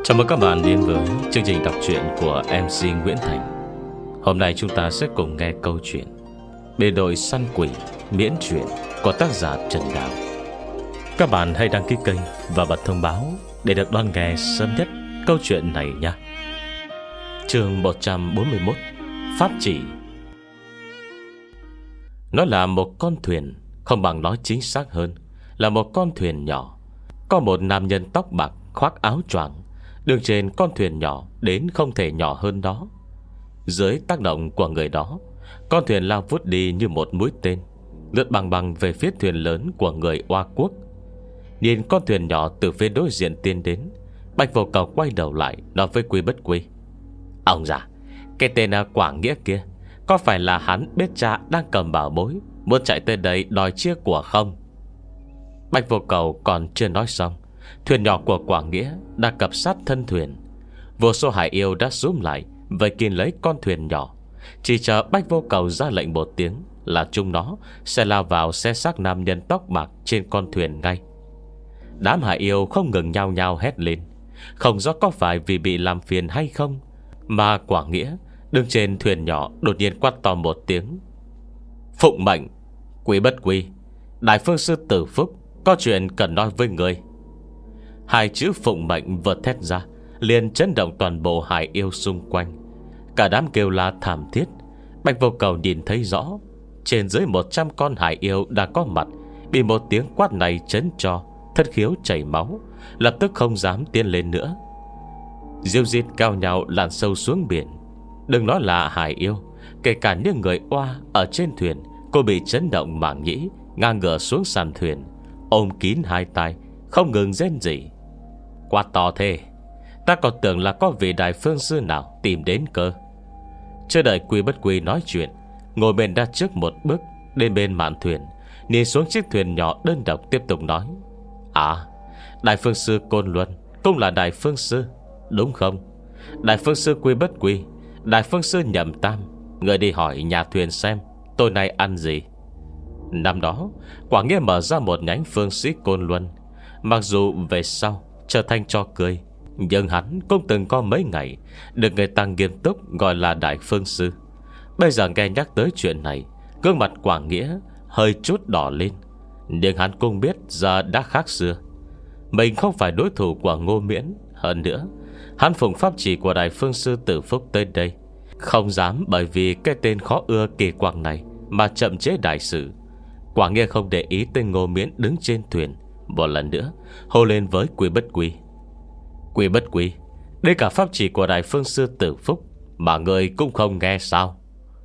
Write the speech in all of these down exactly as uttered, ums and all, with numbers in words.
Chào mừng các bạn đến với chương trình đọc truyện của em xê Nguyễn Thành. Hôm nay chúng ta sẽ cùng nghe câu chuyện Bề đội săn quỷ miễn truyện của tác giả Trần Đào. Các bạn hãy đăng ký kênh và bật thông báo để được đón nghe sớm nhất câu chuyện này nhé. Chương một trăm bốn mươi mốt, Pháp chỉ. Nó là một con thuyền, không bằng nói chính xác hơn là một con thuyền nhỏ. Có một nam nhân tóc bạc khoác áo choàng. Đường trên con thuyền nhỏ đến không thể nhỏ hơn đó. Dưới tác động của người đó, con thuyền lao vút đi như một mũi tên, lướt bằng bằng về phía thuyền lớn của người Oa Quốc. Nhìn con thuyền nhỏ từ phía đối diện tiến đến, Bạch Vô Cầu quay đầu lại nói với Quy Bất Quy: "Ông già, cái tên Quảng Nghĩa kia, có phải là hắn biết cha đang cầm bảo bối, muốn chạy tới đây đòi chia của không?" Bạch Vô Cầu còn chưa nói xong, thuyền nhỏ của Quảng Nghĩa đã cập sát thân thuyền. Vô số hải yêu đã xúm lại vây kín lấy con thuyền nhỏ. Chỉ chờ Bạch Vô Cầu ra lệnh một tiếng là chúng nó sẽ lao vào xe xác nam nhân tóc bạc trên con thuyền ngay. Đám hải yêu không ngừng nhao nhao hét lên. Không rõ có phải vì bị làm phiền hay không, mà Quảng Nghĩa đứng trên thuyền nhỏ đột nhiên quát to một tiếng: "Phụng mệnh, Quý Bất Quý, Đại Phương Sư Tử Phúc có chuyện cần nói với người." Hai chữ phụng mệnh vừa thét ra, liền chấn động toàn bộ hải yêu xung quanh. Cả đám kêu la thảm thiết. Bạch Vô Cầu nhìn thấy rõ, trên dưới một trăm con hải yêu đã có mặt, bị một tiếng quát này chấn cho thất khiếu chảy máu, lập tức không dám tiến lên nữa. Diêu diệt cao nhau lặn sâu xuống biển. Đừng nói là hải yêu, kể cả những người Oa ở trên thuyền, cô bị chấn động màng nhĩ, ngang ngửa xuống sàn thuyền, ôm kín hai tay, không ngừng rên rỉ. Quá to thế, ta còn tưởng là có vị Đại Phương Sư nào tìm đến cơ. Chưa đợi Quy Bất Quy nói chuyện, ngồi bên đã trước một bước đến bên mạn thuyền, nhìn xuống chiếc thuyền nhỏ đơn độc, tiếp tục nói: "À, Đại Phương Sư Côn Luân cũng là Đại Phương Sư, đúng không? Đại Phương Sư Quy Bất Quy, Đại Phương Sư Nhậm Tam, người đi hỏi nhà thuyền xem tối nay ăn gì." Năm đó Quảng Nghĩa mở ra một nhánh phương sĩ Côn Luân. Mặc dù về sau trở thành trò cười, nhưng hắn cũng từng có mấy ngày được người ta nghiêm túc gọi là Đại Phương Sư. Bây giờ nghe nhắc tới chuyện này, gương mặt Quảng Nghĩa hơi chút đỏ lên. Nhưng hắn cũng biết giờ đã khác xưa, mình không phải đối thủ của Ngô Miễn. Hơn nữa, hắn phụng pháp chỉ của Đại Phương Sư Tử Phúc tới đây, không dám bởi vì cái tên khó ưa kỳ quặc này mà chậm chế đại sự. Quảng Nghĩa không để ý tới Ngô Miễn đứng trên thuyền, một lần nữa hô lên với Quy Bất Quy: "Quy Bất Quy, đây cả pháp chỉ của Đại Phương Sư Tử Phúc mà người cũng không nghe sao?"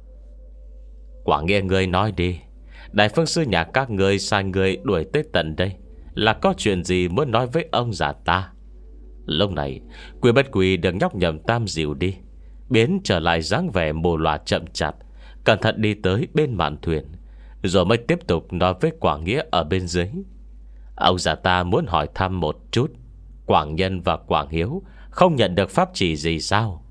"Quảng Nghĩa, người nói đi, Đại Phương Sư nhà các người sai người đuổi tới tận đây là có chuyện gì muốn nói với ông già ta?" Lúc này Quy Bất Quy được nhóc Nhậm Tam dìu đi, biến trở lại dáng vẻ mù lòa chậm chạp, cẩn thận đi tới bên mạn thuyền, rồi mới tiếp tục nói với Quảng Nghĩa ở bên dưới: "Ông già ta muốn hỏi thăm một chút, Quảng Nhân và Quảng Hiếu không nhận được pháp chỉ gì sao?"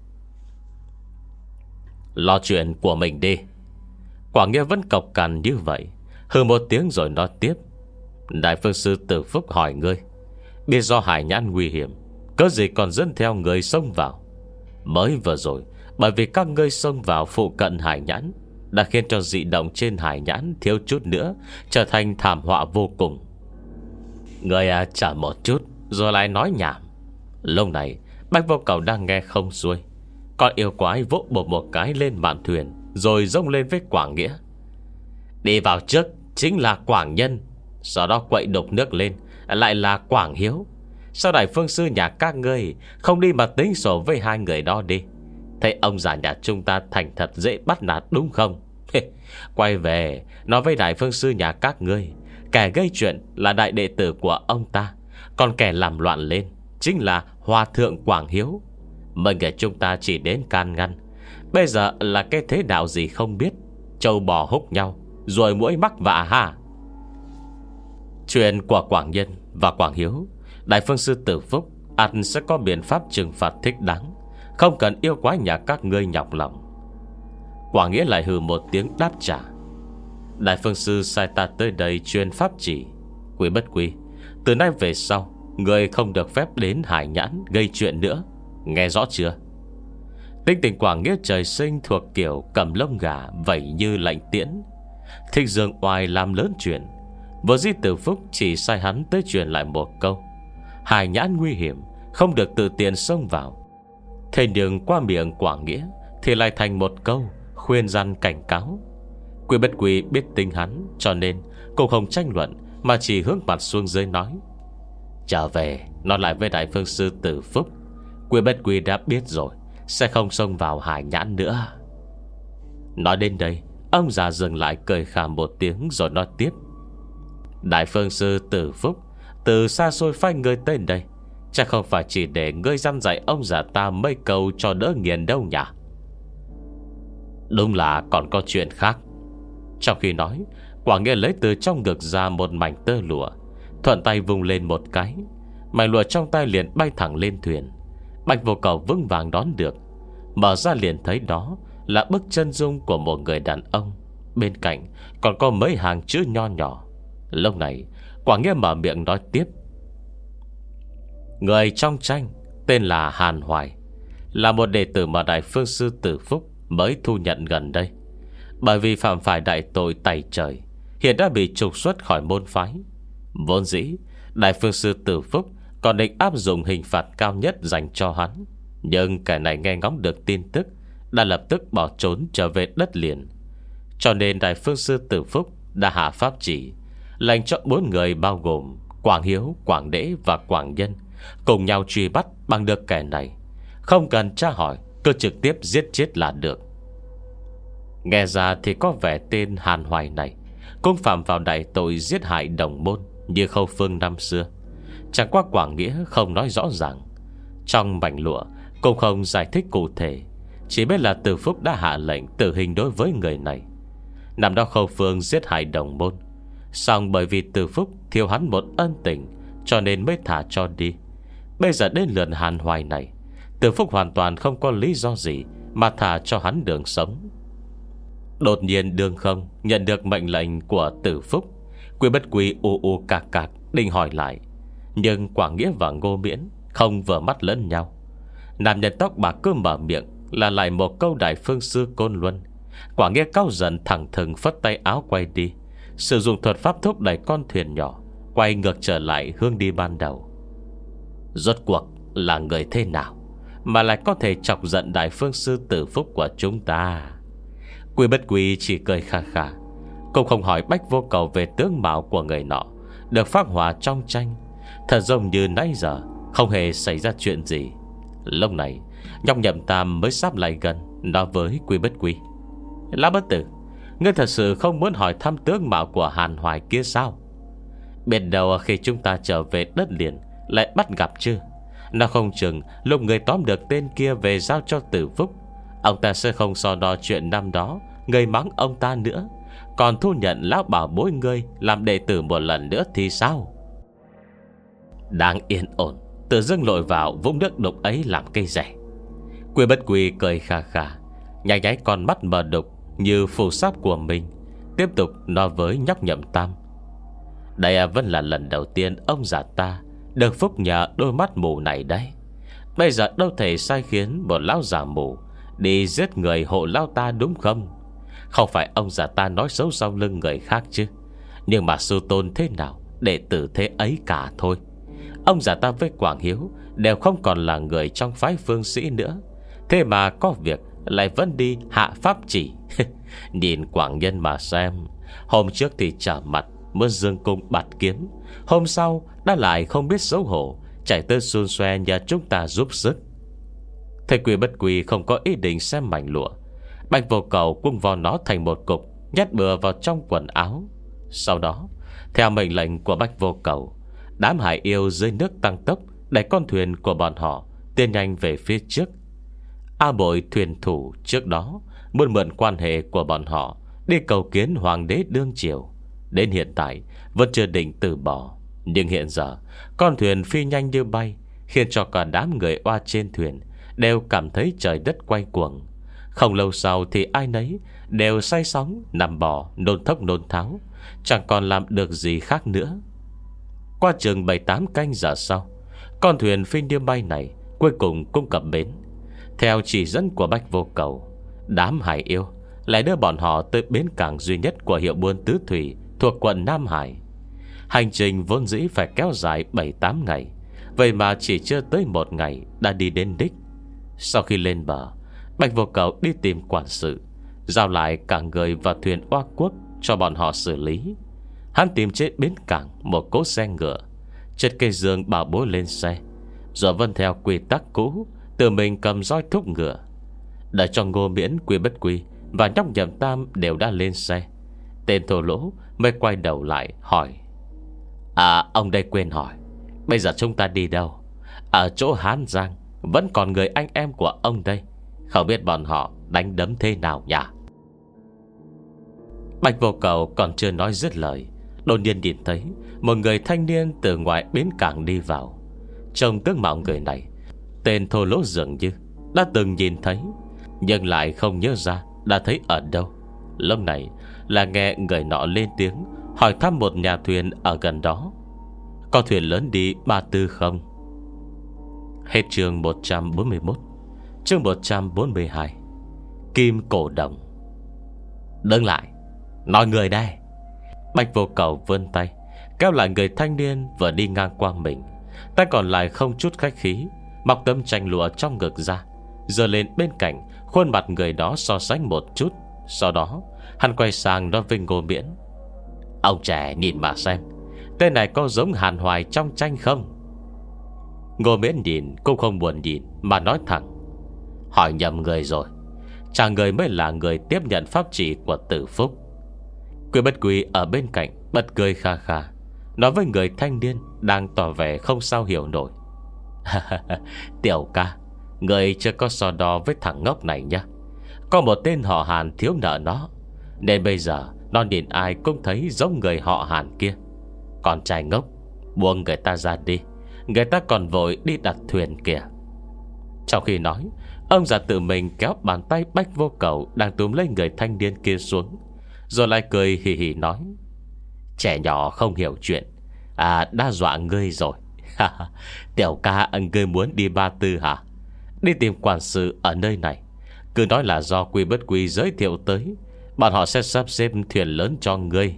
"Lo chuyện của mình đi." Quảng Nghĩa vẫn cộc cằn như vậy, hừ một tiếng rồi nói tiếp: "Đại Phương Sư Tử Phúc hỏi ngươi, biết do hải nhãn nguy hiểm, cớ gì còn dẫn theo người xông vào? Mới vừa rồi, bởi vì các ngươi xông vào phụ cận hải nhãn, đã khiến cho dị động trên hải nhãn thiếu chút nữa trở thành thảm họa vô cùng." Người à, trả một chút rồi lại nói nhảm. Lúc này Bạch Vô Cầu đang nghe không xuôi, con yêu quái vỗ bột một cái lên mạn thuyền, rồi rông lên với Quảng Nghĩa: "Đi vào trước chính là Quảng Nhân, sau đó quậy đục nước lên lại là Quảng Hiếu. Sao Đại Phương Sư nhà các ngươi không đi mà tính sổ với hai người đó đi? Thấy ông già nhà chúng ta thành thật dễ bắt nạt đúng không? Quay về nói với Đại Phương Sư nhà các ngươi, kẻ gây chuyện là đại đệ tử của ông ta, còn kẻ làm loạn lên chính là Hòa Thượng Quảng Hiếu. Mấy người chúng ta chỉ đến can ngăn, bây giờ là cái thế đạo gì không biết, trâu bò húc nhau, rồi mũi mắc vạ ha." Chuyện của Quảng Nhân và Quảng Hiếu, Đại Phương Sư Tử Phúc ắt sẽ có biện pháp trừng phạt thích đáng, không cần yêu quái nhà các ngươi nhọc lòng. Quảng Nghĩa lại hừ một tiếng đáp trả: "Đại Phương Sư sai ta tới đây truyền pháp chỉ. Quy Bất Quy, từ nay về sau người không được phép đến Hải Nhãn gây chuyện nữa, nghe rõ chưa? Tính tình Quảng Nghĩa trời sinh thuộc kiểu cầm lông gà vẩy như lạnh tiễn, thích dương oai làm lớn chuyện. Vừa dĩ Tử Phúc chỉ sai hắn tới truyền lại một câu: Hải Nhãn nguy hiểm, không được tự tiện xông vào. Thế nhưng qua miệng Quảng Nghĩa thì lại thành một câu khuyên răn cảnh cáo. Quy Bất Quy biết tính hắn, cho nên cũng không tranh luận, mà chỉ hướng mặt xuống dưới nói: Trở về nói lại với Đại Phương Sư Tử Phúc, Quy Bất Quy đã biết rồi, sẽ không xông vào Hải Nhãn nữa. Nói đến đây, ông già dừng lại cười khàm một tiếng rồi nói tiếp: Đại Phương Sư Tử Phúc từ xa xôi phái ngươi tới đây, chắc không phải chỉ để ngươi dăn dạy ông già ta mấy câu cho đỡ nghiền đâu nhỉ? Đúng là còn có chuyện khác. Trong khi nói, Quảng Nghĩa lấy từ trong ngực ra một mảnh tơ lụa, thuận tay vung lên một cái, mảnh lụa trong tay liền bay thẳng lên thuyền. Bạch Vô Cầu vững vàng đón được, mở ra liền thấy đó là bức chân dung của một người đàn ông, bên cạnh còn có mấy hàng chữ nho nhỏ. Lúc này Quảng Nghĩa mở miệng nói tiếp: Người trong tranh tên là Hàn Hoài, là một đệ tử mà Đại Phương Sư Tử Phúc mới thu nhận gần đây. Bởi vì phạm phải đại tội tày trời, hiện đã bị trục xuất khỏi môn phái. Vốn dĩ Đại Phương Sư Tử Phúc còn định áp dụng hình phạt cao nhất dành cho hắn, nhưng kẻ này nghe ngóng được tin tức, đã lập tức bỏ trốn trở về đất liền. Cho nên Đại Phương Sư Tử Phúc đã hạ pháp chỉ, lệnh cho bốn người bao gồm Quảng Hiếu, Quảng Đễ và Quảng Nhân cùng nhau truy bắt bằng được kẻ này. Không cần tra hỏi, cứ trực tiếp giết chết là được. Nghe ra thì có vẻ tên Hàn Hoài này cũng phạm vào đại tội giết hại đồng môn như Khâu Phương năm xưa. Chẳng qua Quảng Nghĩa không nói rõ ràng, trong mảnh lụa cũng không giải thích cụ thể, chỉ biết là Tử Phúc đã hạ lệnh tử hình đối với người này. Năm đó Khâu Phương giết hại đồng môn, song bởi vì Tử Phúc thiếu hắn một ân tình, cho nên mới thả cho đi. Bây giờ đến lượt Hàn Hoài này, Tử Phúc hoàn toàn không có lý do gì mà thả cho hắn đường sống. Đột nhiên Đường Không nhận được mệnh lệnh của Tử Phúc, Quy Bất Quy u u cạc cạc định hỏi lại, nhưng Quảng Nghĩa và Ngô Miễn không vừa mắt lẫn nhau. Nam nhân tóc bạc cứ mở miệng là lại một câu Đại Phương Sư Côn Luân. Quảng Nghĩa cao giận thẳng thừng phất tay áo quay đi, sử dụng thuật pháp thúc đẩy con thuyền nhỏ quay ngược trở lại hướng đi ban đầu. Rốt cuộc là người thế nào mà lại có thể chọc giận Đại Phương Sư Tử Phúc của chúng ta? Quy Bất Quy chỉ cười khà khà, cũng không hỏi Bách Vô Cầu về tướng mạo của người nọ được phác họa trong tranh. Thật giống như nãy giờ không hề xảy ra chuyện gì. Lúc này Nhóc Nhậm Tam mới sắp lại gần, nói với Quy Bất Quy: Lão bất tử, ngươi thật sự không muốn hỏi thăm tướng mạo của Hàn Hoài kia sao? Biết đâu khi chúng ta trở về đất liền lại bắt gặp chứ. Nó không chừng lúc người tóm được tên kia về giao cho Tử Phúc, ông ta sẽ không so đo chuyện năm đó người mắng ông ta nữa, còn thu nhận lão bảo bối ngươi làm đệ tử một lần nữa thì sao? Đang yên ổn, tự dưng lội vào vũng nước đục ấy làm cây rẻ. Quy Bất Quy cười khà khà, nháy nháy con mắt mờ đục như phù sáp của mình, tiếp tục nói với Nhóc Nhậm Tam: Đây vẫn là lần đầu tiên ông già ta được phúc nhờ đôi mắt mù này đấy. Bây giờ đâu thể sai khiến một lão già mù đi giết người hộ lão ta, đúng không? Không phải ông già ta nói xấu sau lưng người khác chứ, nhưng mà sư tôn thế nào đệ tử thế ấy cả thôi. Ông già ta với Quảng Hiếu đều không còn là người trong phái Phương Sĩ nữa, thế mà có việc lại vẫn đi hạ pháp chỉ. Nhìn Quảng Nhân mà xem, hôm trước thì trở mặt muốn dương cung bạt kiếm, hôm sau đã lại không biết xấu hổ chạy tới xun xoe nhờ chúng ta giúp sức. Thầy Quy Bất Quy không có ý định xem mảnh lụa. Bạch Vô Cầu cung vò nó thành một cục, nhét bừa vào trong quần áo. Sau đó theo mệnh lệnh của Bạch Vô Cầu, đám hải yêu dưới nước tăng tốc đẩy con thuyền của bọn họ tiến nhanh về phía trước. A Bội thuyền thủ trước đó muốn mượn quan hệ của bọn họ đi cầu kiến Hoàng đế đương triều, đến hiện tại vẫn chưa định từ bỏ. Nhưng hiện giờ con thuyền phi nhanh như bay, khiến cho cả đám người oa trên thuyền đều cảm thấy trời đất quay cuồng. Không lâu sau thì ai nấy đều say sóng nằm bò, nôn thốc nôn tháo, chẳng còn làm được gì khác nữa. Qua chừng bảy tám canh giờ sau, con thuyền phi điêu bay này cuối cùng cũng cập bến. Theo chỉ dẫn của Bạch Vô Cầu, đám hải yêu lại đưa bọn họ tới bến cảng duy nhất của hiệu buôn tứ thủy thuộc quận Nam Hải. Hành trình vốn dĩ phải kéo dài bảy tám ngày, vậy mà chỉ chưa tới một ngày đã đi đến đích. Sau khi lên bờ, Bạch Vô Cầu đi tìm quản sự, giao lại cả người và thuyền oa quốc cho bọn họ xử lý. Hắn tìm trên bến cảng một cỗ xe ngựa, chất cây dương bảo bối lên xe, rồi vân theo quy tắc cũ, tự mình cầm roi thúc ngựa. Đợi cho Ngô Miễn, Quy Bất Quy và nhóc Nhậm Tam đều đã lên xe, tên thô lỗ mới quay đầu lại hỏi: À, ông đây quên hỏi, bây giờ chúng ta đi đâu? Ở chỗ Hán Giang vẫn còn người anh em của ông đây, không biết bọn họ đánh đấm thế nào nhỉ? Bạch Vô Cầu còn chưa nói dứt lời, đột nhiên nhìn thấy một người thanh niên từ ngoài bến cảng đi vào. Trông tướng mạo người này, tên thô lỗ dường như đã từng nhìn thấy, nhưng lại không nhớ ra đã thấy ở đâu. Lúc này là nghe người nọ lên tiếng hỏi thăm một nhà thuyền ở gần đó: Có thuyền lớn đi Ba Tư không? Hết chương một trăm bốn mươi mốt. Chương một trăm bốn mươi hai. Kim Cổ Đồng. Đứng lại, nói người đây. Bạch Vô Cầu vươn tay kéo lại người thanh niên vừa đi ngang qua mình. Tay còn lại không chút khách khí mọc tấm tranh lụa trong ngực ra, giơ lên bên cạnh khuôn mặt người đó so sánh một chút. Sau đó hắn quay sang nói với Ngô Miễn: Ông trẻ nhìn mà xem, tên này có giống Hàn Hoài trong tranh không? Ngô Miễn nhìn cũng không buồn nhìn mà nói thẳng: Hỏi nhầm người rồi, chàng người mới là người tiếp nhận pháp chỉ của Tử Phúc. Quy Bất Quy ở bên cạnh bật cười kha kha, nói với người thanh niên đang tỏ vẻ không sao hiểu nổi: Tiểu ca, người chưa có so đo với thằng ngốc này nhá. Có một tên họ Hàn thiếu nợ nó, nên bây giờ nó nhìn ai cũng thấy giống người họ Hàn kia. Con trai ngốc, buông người ta ra đi, người ta còn vội đi đặt thuyền kìa. Trong khi nói, ông già tự mình kéo bàn tay Bạch Vô Cầu đang túm lấy người thanh niên kia xuống, rồi lại cười hì hì nói: Trẻ nhỏ không hiểu chuyện, à, đã dọa ngươi rồi. Tiểu ca, ngươi muốn đi Ba Tư hả? Đi tìm quản sự ở nơi này, cứ nói là do Quy Bất Quy giới thiệu tới, bọn họ sẽ sắp xếp thuyền lớn cho ngươi.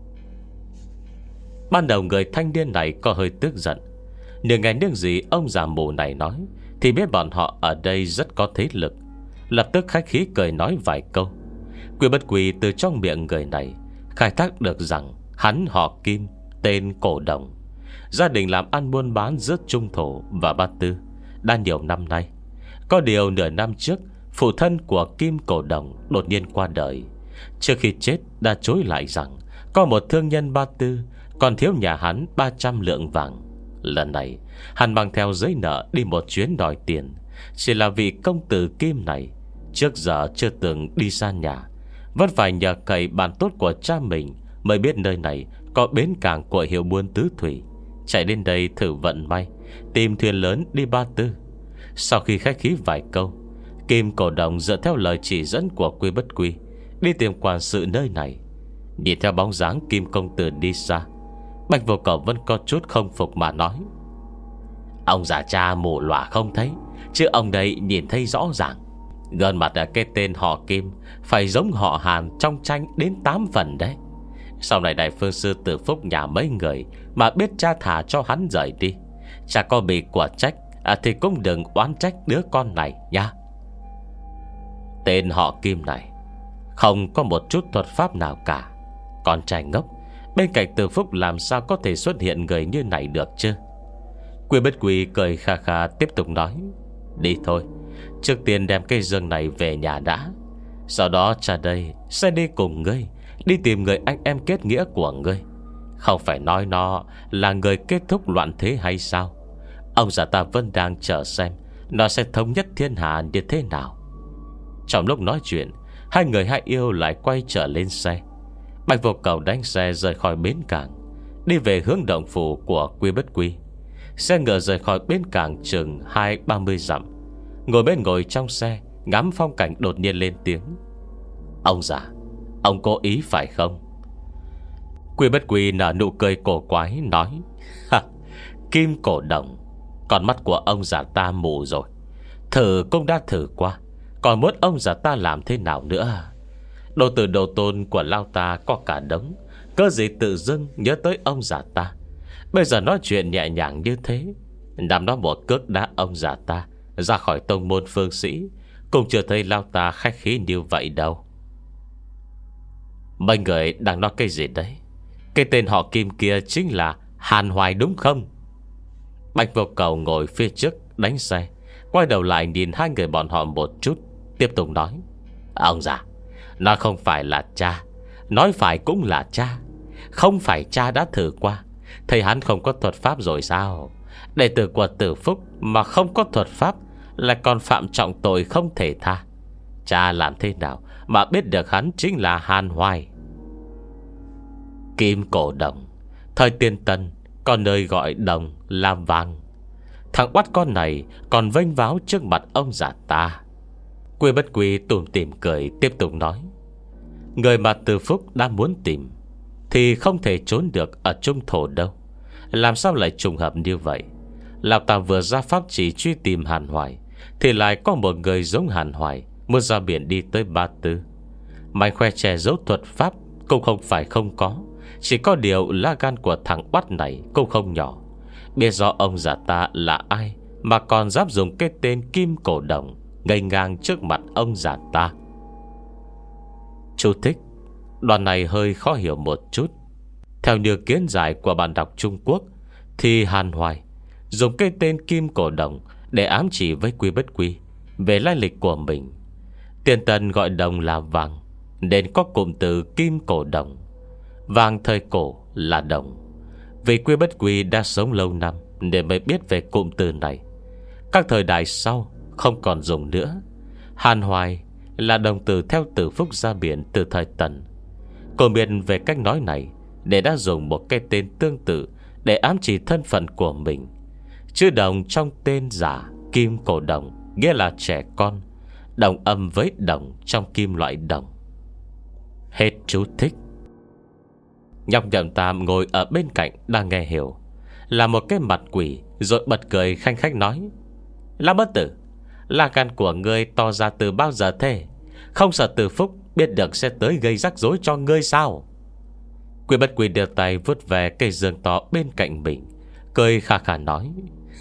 Ban đầu người thanh niên này có hơi tức giận, nhưng nghe những gì ông già mù này nói thì biết bọn họ ở đây rất có thế lực, lập tức khách khí cười nói vài câu. Quy Bất Quy từ trong miệng người này khai thác được rằng hắn họ Kim, tên Cổ Đồng, gia đình làm ăn buôn bán giữa Trung Thổ và Ba Tư đã nhiều năm nay. Có điều nửa năm trước, phụ thân của Kim Cổ Đồng đột nhiên qua đời. Trước khi chết đã chối lại rằng có một thương nhân Ba Tư còn thiếu nhà hắn ba trăm lượng vàng. Lần này hắn mang theo giấy nợ đi một chuyến đòi tiền. Chỉ là vì công tử Kim này trước giờ chưa từng đi xa nhà, vẫn phải nhờ cậy bạn tốt của cha mình mới biết nơi này có bến cảng của hiệu buôn tứ thủy. Chạy đến đây thử vận may, tìm thuyền lớn đi Ba Tư. Sau khi khách khí vài câu, Kim Cổ Đồng dựa theo lời chỉ dẫn của Quy Bất Quy đi tìm quản sự nơi này. Nhìn theo bóng dáng Kim công tử đi xa, Bạch Vô Cầu vẫn có chút không phục mà nói: Ông già cha mù lòa không thấy, chứ ông đây nhìn thấy rõ ràng. Gần mặt là cái tên họ Kim phải giống họ Hàn trong tranh đến tám phần đấy. Sau này đại phương sư Tử Phúc nhà mấy người mà biết cha thả cho hắn rời đi, cha có bị quả trách à, thì cũng đừng oán trách đứa con này nha. Tên họ Kim này không có một chút thuật pháp nào cả. Con trai ngốc, bên cạnh Tử Phúc làm sao có thể xuất hiện người như này được chứ? Quy Bất Quy cười kha kha tiếp tục nói: Đi thôi, trước tiên đem cây dương này về nhà đã. Sau đó cha đây sẽ đi cùng ngươi đi tìm người anh em kết nghĩa của ngươi. Không phải nói nó là người kết thúc loạn thế hay sao? Ông già ta vẫn đang chờ xem nó sẽ thống nhất thiên hạ như thế nào. Trong lúc nói chuyện, hai người hai yêu lại quay trở lên xe. Bạch Vô Cầu đánh xe rời khỏi bến cảng, đi về hướng động phủ của Quy Bất Quy. Xe ngựa rời khỏi bến cảng chừng hai ba mươi dặm. Ngồi bên ngồi trong xe ngắm phong cảnh đột nhiên lên tiếng: Ông già, ông cố ý phải không? Quy Bất Quy nở nụ cười cổ quái nói: "Ha, Kim Cổ Đồng, con mắt của ông già ta mù rồi. Thử cũng đã thử qua, còn muốn ông già ta làm thế nào nữa? Đồ tử đồ tôn của lao ta có cả đống, cớ gì tự dưng nhớ tới ông già ta? Bây giờ nói chuyện nhẹ nhàng như thế, nằm đó một cước đá ông già ta ra khỏi tông môn phương sĩ, cũng chưa thấy lao ta khách khí như vậy đâu." Mấy người đang nói cái gì đấy? Cái tên họ Kim kia chính là Hàn Hoài đúng không? Bạch Vô Cầu ngồi phía trước đánh xe, quay đầu lại nhìn hai người bọn họ một chút, tiếp tục nói: "Ông già, nó không phải là cha, nói phải cũng là cha. Không phải cha đã thử qua, thầy hắn không có thuật pháp rồi sao? Đệ tử của Tử Phúc mà không có thuật pháp là còn phạm trọng tội không thể tha. Cha làm thế nào mà biết được hắn chính là Hàn Hoài?" Kim Cổ Đồng, thời tiên tân có nơi gọi đồng là vàng. Thằng bắt con này còn vênh váo trước mặt ông già ta. Quy Bất Quy tủm tỉm cười tiếp tục nói: "Người mà Từ Phúc đã muốn tìm thì không thể trốn được ở Trung Thổ đâu. Làm sao lại trùng hợp như vậy? Lão ta vừa ra pháp chỉ truy tìm Hàn Hoài, thì lại có một người giống Hàn Hoài muốn ra biển đi tới Ba Tư. Mày khoe che giấu thuật pháp cũng không phải không có, chỉ có điều lá gan của thằng oắt này cũng không nhỏ. Biết rõ ông già ta là ai mà còn dám dùng cái tên Kim Cổ Đồng ngây ngang trước mặt ông già ta." Chú thích: đoạn này hơi khó hiểu một chút. Theo như kiến giải của bạn đọc Trung Quốc thì Hàn Hoài dùng cái tên Kim Cổ Đồng để ám chỉ với Quy Bất Quy về lai lịch của mình. Tiền tần gọi đồng là vàng, nên có cụm từ Kim Cổ Đồng. Vàng thời cổ là đồng. Vì Quy Bất Quy đã sống lâu năm để mới biết về cụm từ này. Các thời đại sau không còn dùng nữa. Hàn Hoài là đồng từ theo Tử Phúc ra biển từ thời Tần. Cô biết về cách nói này để đã dùng một cái tên tương tự để ám chỉ thân phận của mình. Chữ đồng trong tên giả Kim Cổ Đồng nghĩa là trẻ con, đồng âm với đồng trong kim loại đồng. Hết chú thích. Nhóc Nhậm Tam ngồi ở bên cạnh đang nghe hiểu, là một cái mặt quỷ, rồi bật cười khanh khách nói: "Lão bất tử, là gan của ngươi to ra từ bao giờ thế? Không sợ Từ Phúc biết được sẽ tới gây rắc rối cho ngươi sao?" Quy Bất Quy đưa tay vuốt về cây dương to bên cạnh mình, cười khà khà nói: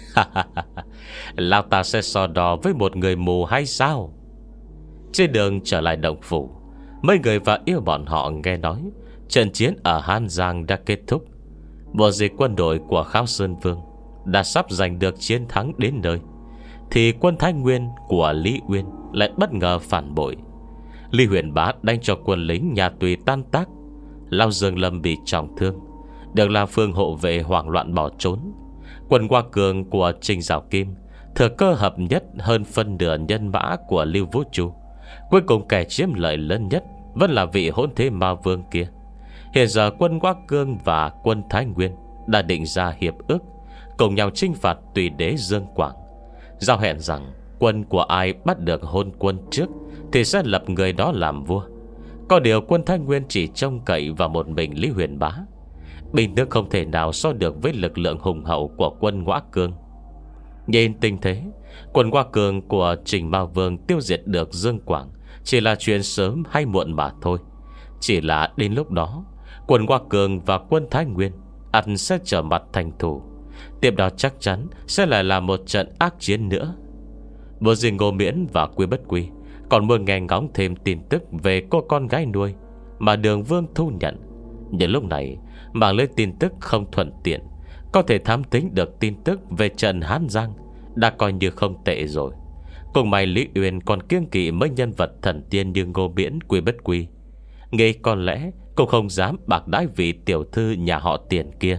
"Lão ta sẽ so đo với một người mù hay sao?" Trên đường trở lại động phủ, mấy người và yêu bọn họ nghe nói trận chiến ở Hán Giang đã kết thúc. Bộ dịch quân đội của Kháo Sơn Vương đã sắp giành được chiến thắng đến nơi, thì quân Thái Nguyên của Lý Uyên lại bất ngờ phản bội. Lý Huyền Bá đánh cho quân lính nhà Tùy tan tác. Lao Dương Lâm bị trọng thương, được là phương hộ vệ hoảng loạn bỏ trốn. Quân Hoa Cường của Trình Giảo Kim thừa cơ hợp nhất hơn phân nửa nhân mã của Lưu Vũ Chu. Cuối cùng kẻ chiếm lợi lớn nhất vẫn là vị hỗn thế ma vương kia. Hiện giờ quân Hoa Cương và quân Thái Nguyên đã định ra hiệp ước, cùng nhau chinh phạt Tùy đế Dương Quảng, giao hẹn rằng quân của ai bắt được hôn quân trước thì sẽ lập người đó làm vua. Có điều quân Thái Nguyên chỉ trông cậy vào một mình Lý Huyền Bá, bình nước không thể nào so được với lực lượng hùng hậu của quân Ngõa Cương. Nhìn tình thế, quân Ngõa Cương của Trình Ma Vương tiêu diệt được Dương Quảng chỉ là chuyện sớm hay muộn mà thôi. Chỉ là đến lúc đó, quân Ngõa Cương và quân Thái Nguyên ắt sẽ trở mặt thành thù. Tiếp đó chắc chắn sẽ lại là một trận ác chiến nữa. Bộ riêng Ngô Miễn và Quy Bất Quy còn muốn nghe ngóng thêm tin tức về cô con gái nuôi mà Đường Vương thu nhận. Nhưng lúc này mạng lưới tin tức không thuận tiện, có thể thám thính được tin tức về trận Hán Giang đã coi như không tệ rồi. Cùng may Lý Uyên còn kiêng kỵ mấy nhân vật thần tiên như Ngô Miễn, Quy Bất Quy, nghĩ có lẽ cũng không dám bạc đãi vị tiểu thư nhà họ Tiền kia.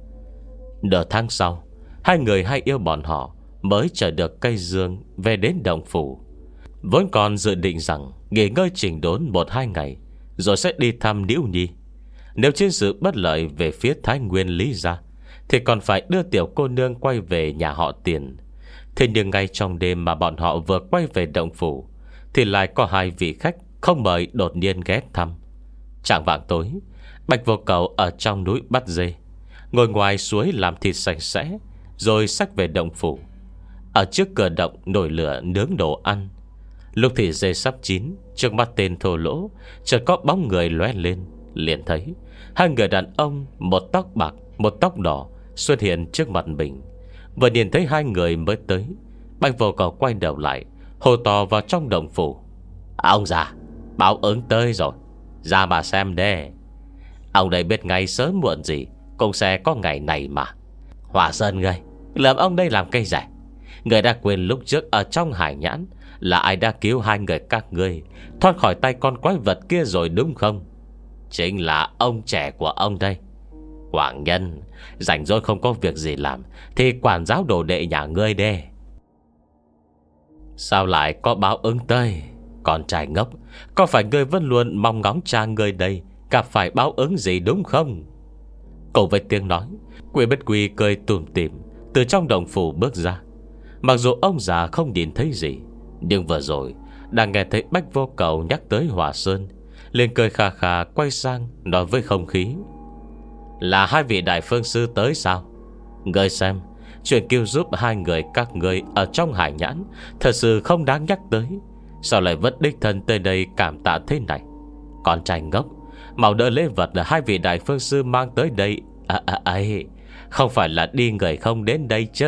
Nửa tháng sau, hai người hay yêu bọn họ mới chờ được cây dương về đến động phủ. Vốn còn dự định rằng nghỉ ngơi chỉnh đốn một hai ngày rồi sẽ đi thăm Liễu Nhi. Nếu chiến sự bất lợi về phía Thái Nguyên Lý gia thì còn phải đưa tiểu cô nương quay về nhà họ Tiền. Thế nhưng ngay trong đêm mà bọn họ vừa quay về động phủ thì lại có hai vị khách không mời đột nhiên ghé thăm. Trạng vạng tối, Bạch Vô Cầu ở trong núi bắt dê, ngồi ngoài suối làm thịt sạch sẽ, rồi xách về động phủ. Ở trước cửa động nổi lửa nướng đồ ăn. Lúc thịt dê sắp chín, trước mắt tên thô lỗ chợt có bóng người lóe lên. Liền thấy hai người đàn ông, một tóc bạc một tóc đỏ, xuất hiện trước mặt mình. Vừa nhìn thấy hai người mới tới, Bạch Vô Cầu quay đầu lại, hô to vào trong động phủ: "Ông già, báo ứng tới rồi, ra mà xem đê." Ông đây biết ngay sớm muộn gì cũng sẽ có ngày này mà. Hỏa Sơn ngươi, làm ông đây làm cây rẻ. Người đã quên lúc trước ở trong hải nhãn là ai đã cứu hai người các ngươi thoát khỏi tay con quái vật kia rồi đúng không? Chính là ông trẻ của ông đây. Quảng Nhân, rảnh rỗi không có việc gì làm thì quản giáo đồ đệ nhà ngươi đê. Sao lại có báo ứng tới? Con trai ngốc, có phải ngươi vẫn luôn mong ngóng cha ngươi đây gặp phải báo ứng gì đúng không? Cùng với tiếng nói, Quy Bất Quy cười tủm tỉm từ trong động phủ bước ra. Mặc dù ông già không nhìn thấy gì, nhưng vừa rồi đang nghe thấy Bạch Vô Cầu nhắc tới Hỏa Sơn, liền cười khà khà quay sang nói với không khí: "Là hai vị đại phương sư tới sao? Ngươi xem, chuyện cứu giúp hai người các ngươi ở trong hải nhãn thật sự không đáng nhắc tới, sao lại vẫn đích thân tới đây cảm tạ thế này? Con trai ngốc, mau đỡ lễ vật là hai vị đại phương sư mang tới đây. À à ấy, không phải là đi người không đến đây chứ."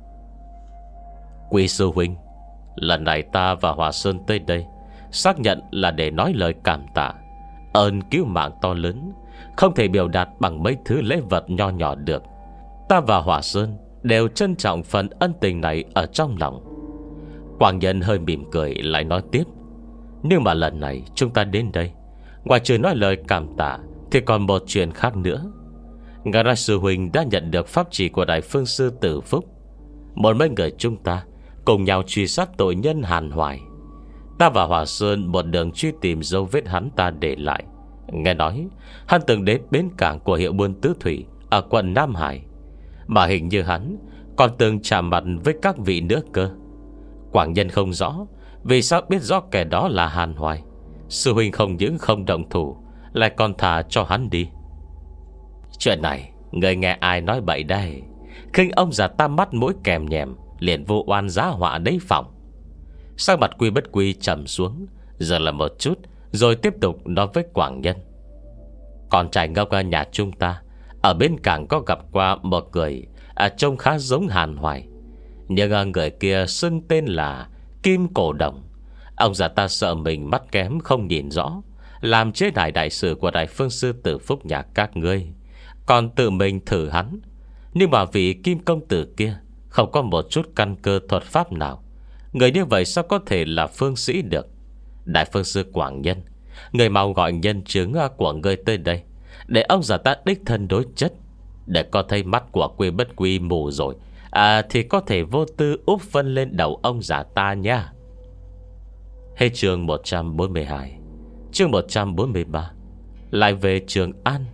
"Quý sư huynh, lần này ta và Hòa Sơn tới đây xác nhận là để nói lời cảm tạ. Ơn cứu mạng to lớn không thể biểu đạt bằng mấy thứ lễ vật nho nhỏ được. Ta và Hòa Sơn đều trân trọng phần ân tình này ở trong lòng." Quảng Nhân hơi mỉm cười lại nói tiếp: "Nhưng mà lần này chúng ta đến đây, ngoài trừ nói lời cảm tạ thì còn một chuyện khác nữa. Ngài Đại sư huynh đã nhận được pháp chỉ của Đại Phương Sư Tử Phúc. Một mấy người chúng ta cùng nhau truy sát tội nhân Hàn Hoài. Ta và Hòa Sơn một đường truy tìm dấu vết hắn ta để lại. Nghe nói hắn từng đến bến cảng của hiệu buôn Tứ Thủy ở quận Nam Hải, mà hình như hắn còn từng chạm mặt với các vị nữa cơ. Quảng Nhân không rõ vì sao biết rõ kẻ đó là Hàn Hoài. Sư huynh không những không động thủ, lại còn thả cho hắn đi." "Chuyện này người nghe ai nói bậy đây? Khinh ông già ta mắt mũi kèm nhèm, liền vô oan giá họa đấy phòng." Sắc mặt Quy Bất Quy trầm xuống, giờ là một chút, rồi tiếp tục nói với Quảng Nhân: "Con trai ngốc ở nhà chúng ta ở bên cảng có gặp qua một người à, trông khá giống Hàn Hoài. Nhưng người kia xưng tên là Kim Cổ Đồng. Ông già ta sợ mình mắt kém không nhìn rõ, làm chế đại đại sự của Đại Phương Sư Tử Phúc nhà các ngươi, còn tự mình thử hắn. Nhưng mà vì Kim Công Tử kia không có một chút căn cơ thuật pháp nào, người như vậy sao có thể là phương sĩ được? Đại Phương Sư Quảng Nhân, người mau gọi nhân chứng của người tới đây, để ông già ta đích thân đối chất. Để có thấy mắt của Quy Bất Quy mù rồi à, thì có thể vô tư úp phân lên đầu ông già ta nha." Hết chương một trăm bốn mươi hai. Chương một trăm bốn mươi ba, lại về Trường An.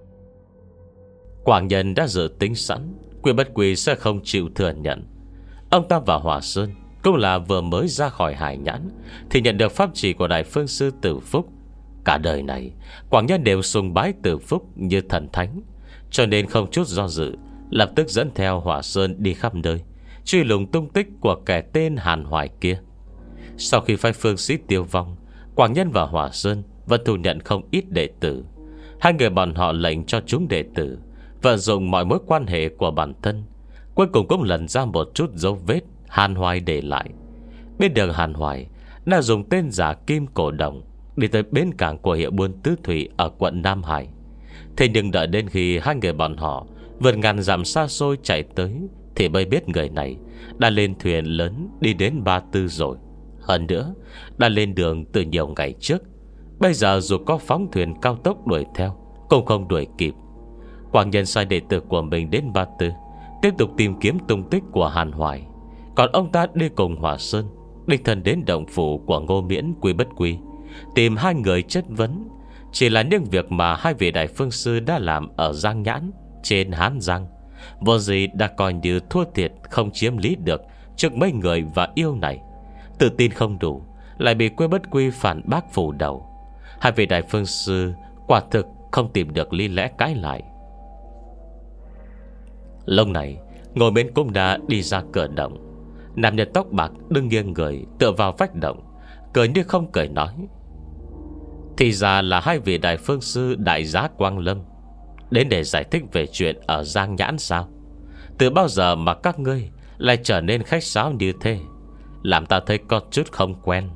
Quảng Nhân đã dự tính sẵn Quy Bất Quy sẽ không chịu thừa nhận. Ông ta và Hòa Sơn cũng là vừa mới ra khỏi hải nhãn thì nhận được pháp chỉ của Đại Phương Sư Tử Phúc. Cả đời này Quảng Nhân đều sùng bái Tử Phúc như thần thánh, cho nên không chút do dự, lập tức dẫn theo Hòa Sơn đi khắp nơi truy lùng tung tích của kẻ tên Hàn Hoài kia. Sau khi phái phương sĩ tiêu vong, Quảng Nhân và Hòa Sơn vẫn thu nhận không ít đệ tử. Hai người bọn họ lệnh cho chúng đệ tử vận dụng mọi mối quan hệ của bản thân, cuối cùng cũng lần ra một chút dấu vết Hàn Hoài để lại. Biết được Hàn Hoài đã dùng tên giả Kim Cổ Đồng đi tới bến cảng của hiệu buôn Tứ Thủy ở quận Nam Hải. Thế nhưng đợi đến khi hai người bọn họ vượt ngàn dặm xa xôi chạy tới thì mới biết người này đã lên thuyền lớn đi đến Ba Tư rồi. Hơn nữa đã lên đường từ nhiều ngày trước. Bây giờ dù có phóng thuyền cao tốc đuổi theo cũng không đuổi kịp. Quảng Nhân sai đệ tử của mình đến Ba Tư tiếp tục tìm kiếm tung tích của Hàn Hoài. Còn ông ta đi cùng Hòa Sơn đích thân đến động phủ của Ngô Miễn, Quy Bất Quy, tìm hai người chất vấn. Chỉ là những việc mà hai vị đại phương sư đã làm ở Giang Nhãn trên Hán Giang, vô gì đã coi như thua thiệt không chiếm lý được trước mấy người và yêu này. Tự tin không đủ, lại bị Quy Bất Quy phản bác phủ đầu. Hai vị đại phương sư quả thực không tìm được lý lẽ cãi lại. Lúc này Ngô Miễn cũng đã đi ra cửa động. Nam nhân tóc bạc đứng nghiêng người tựa vào vách động, cười như không cười nói: thì ra là hai vị đại phương sư Đại Giá Quang Lâm đến để giải thích về chuyện ở Giang Nhãn sao? Từ bao giờ mà các ngươi lại trở nên khách sáo như thế, làm ta thấy có chút không quen.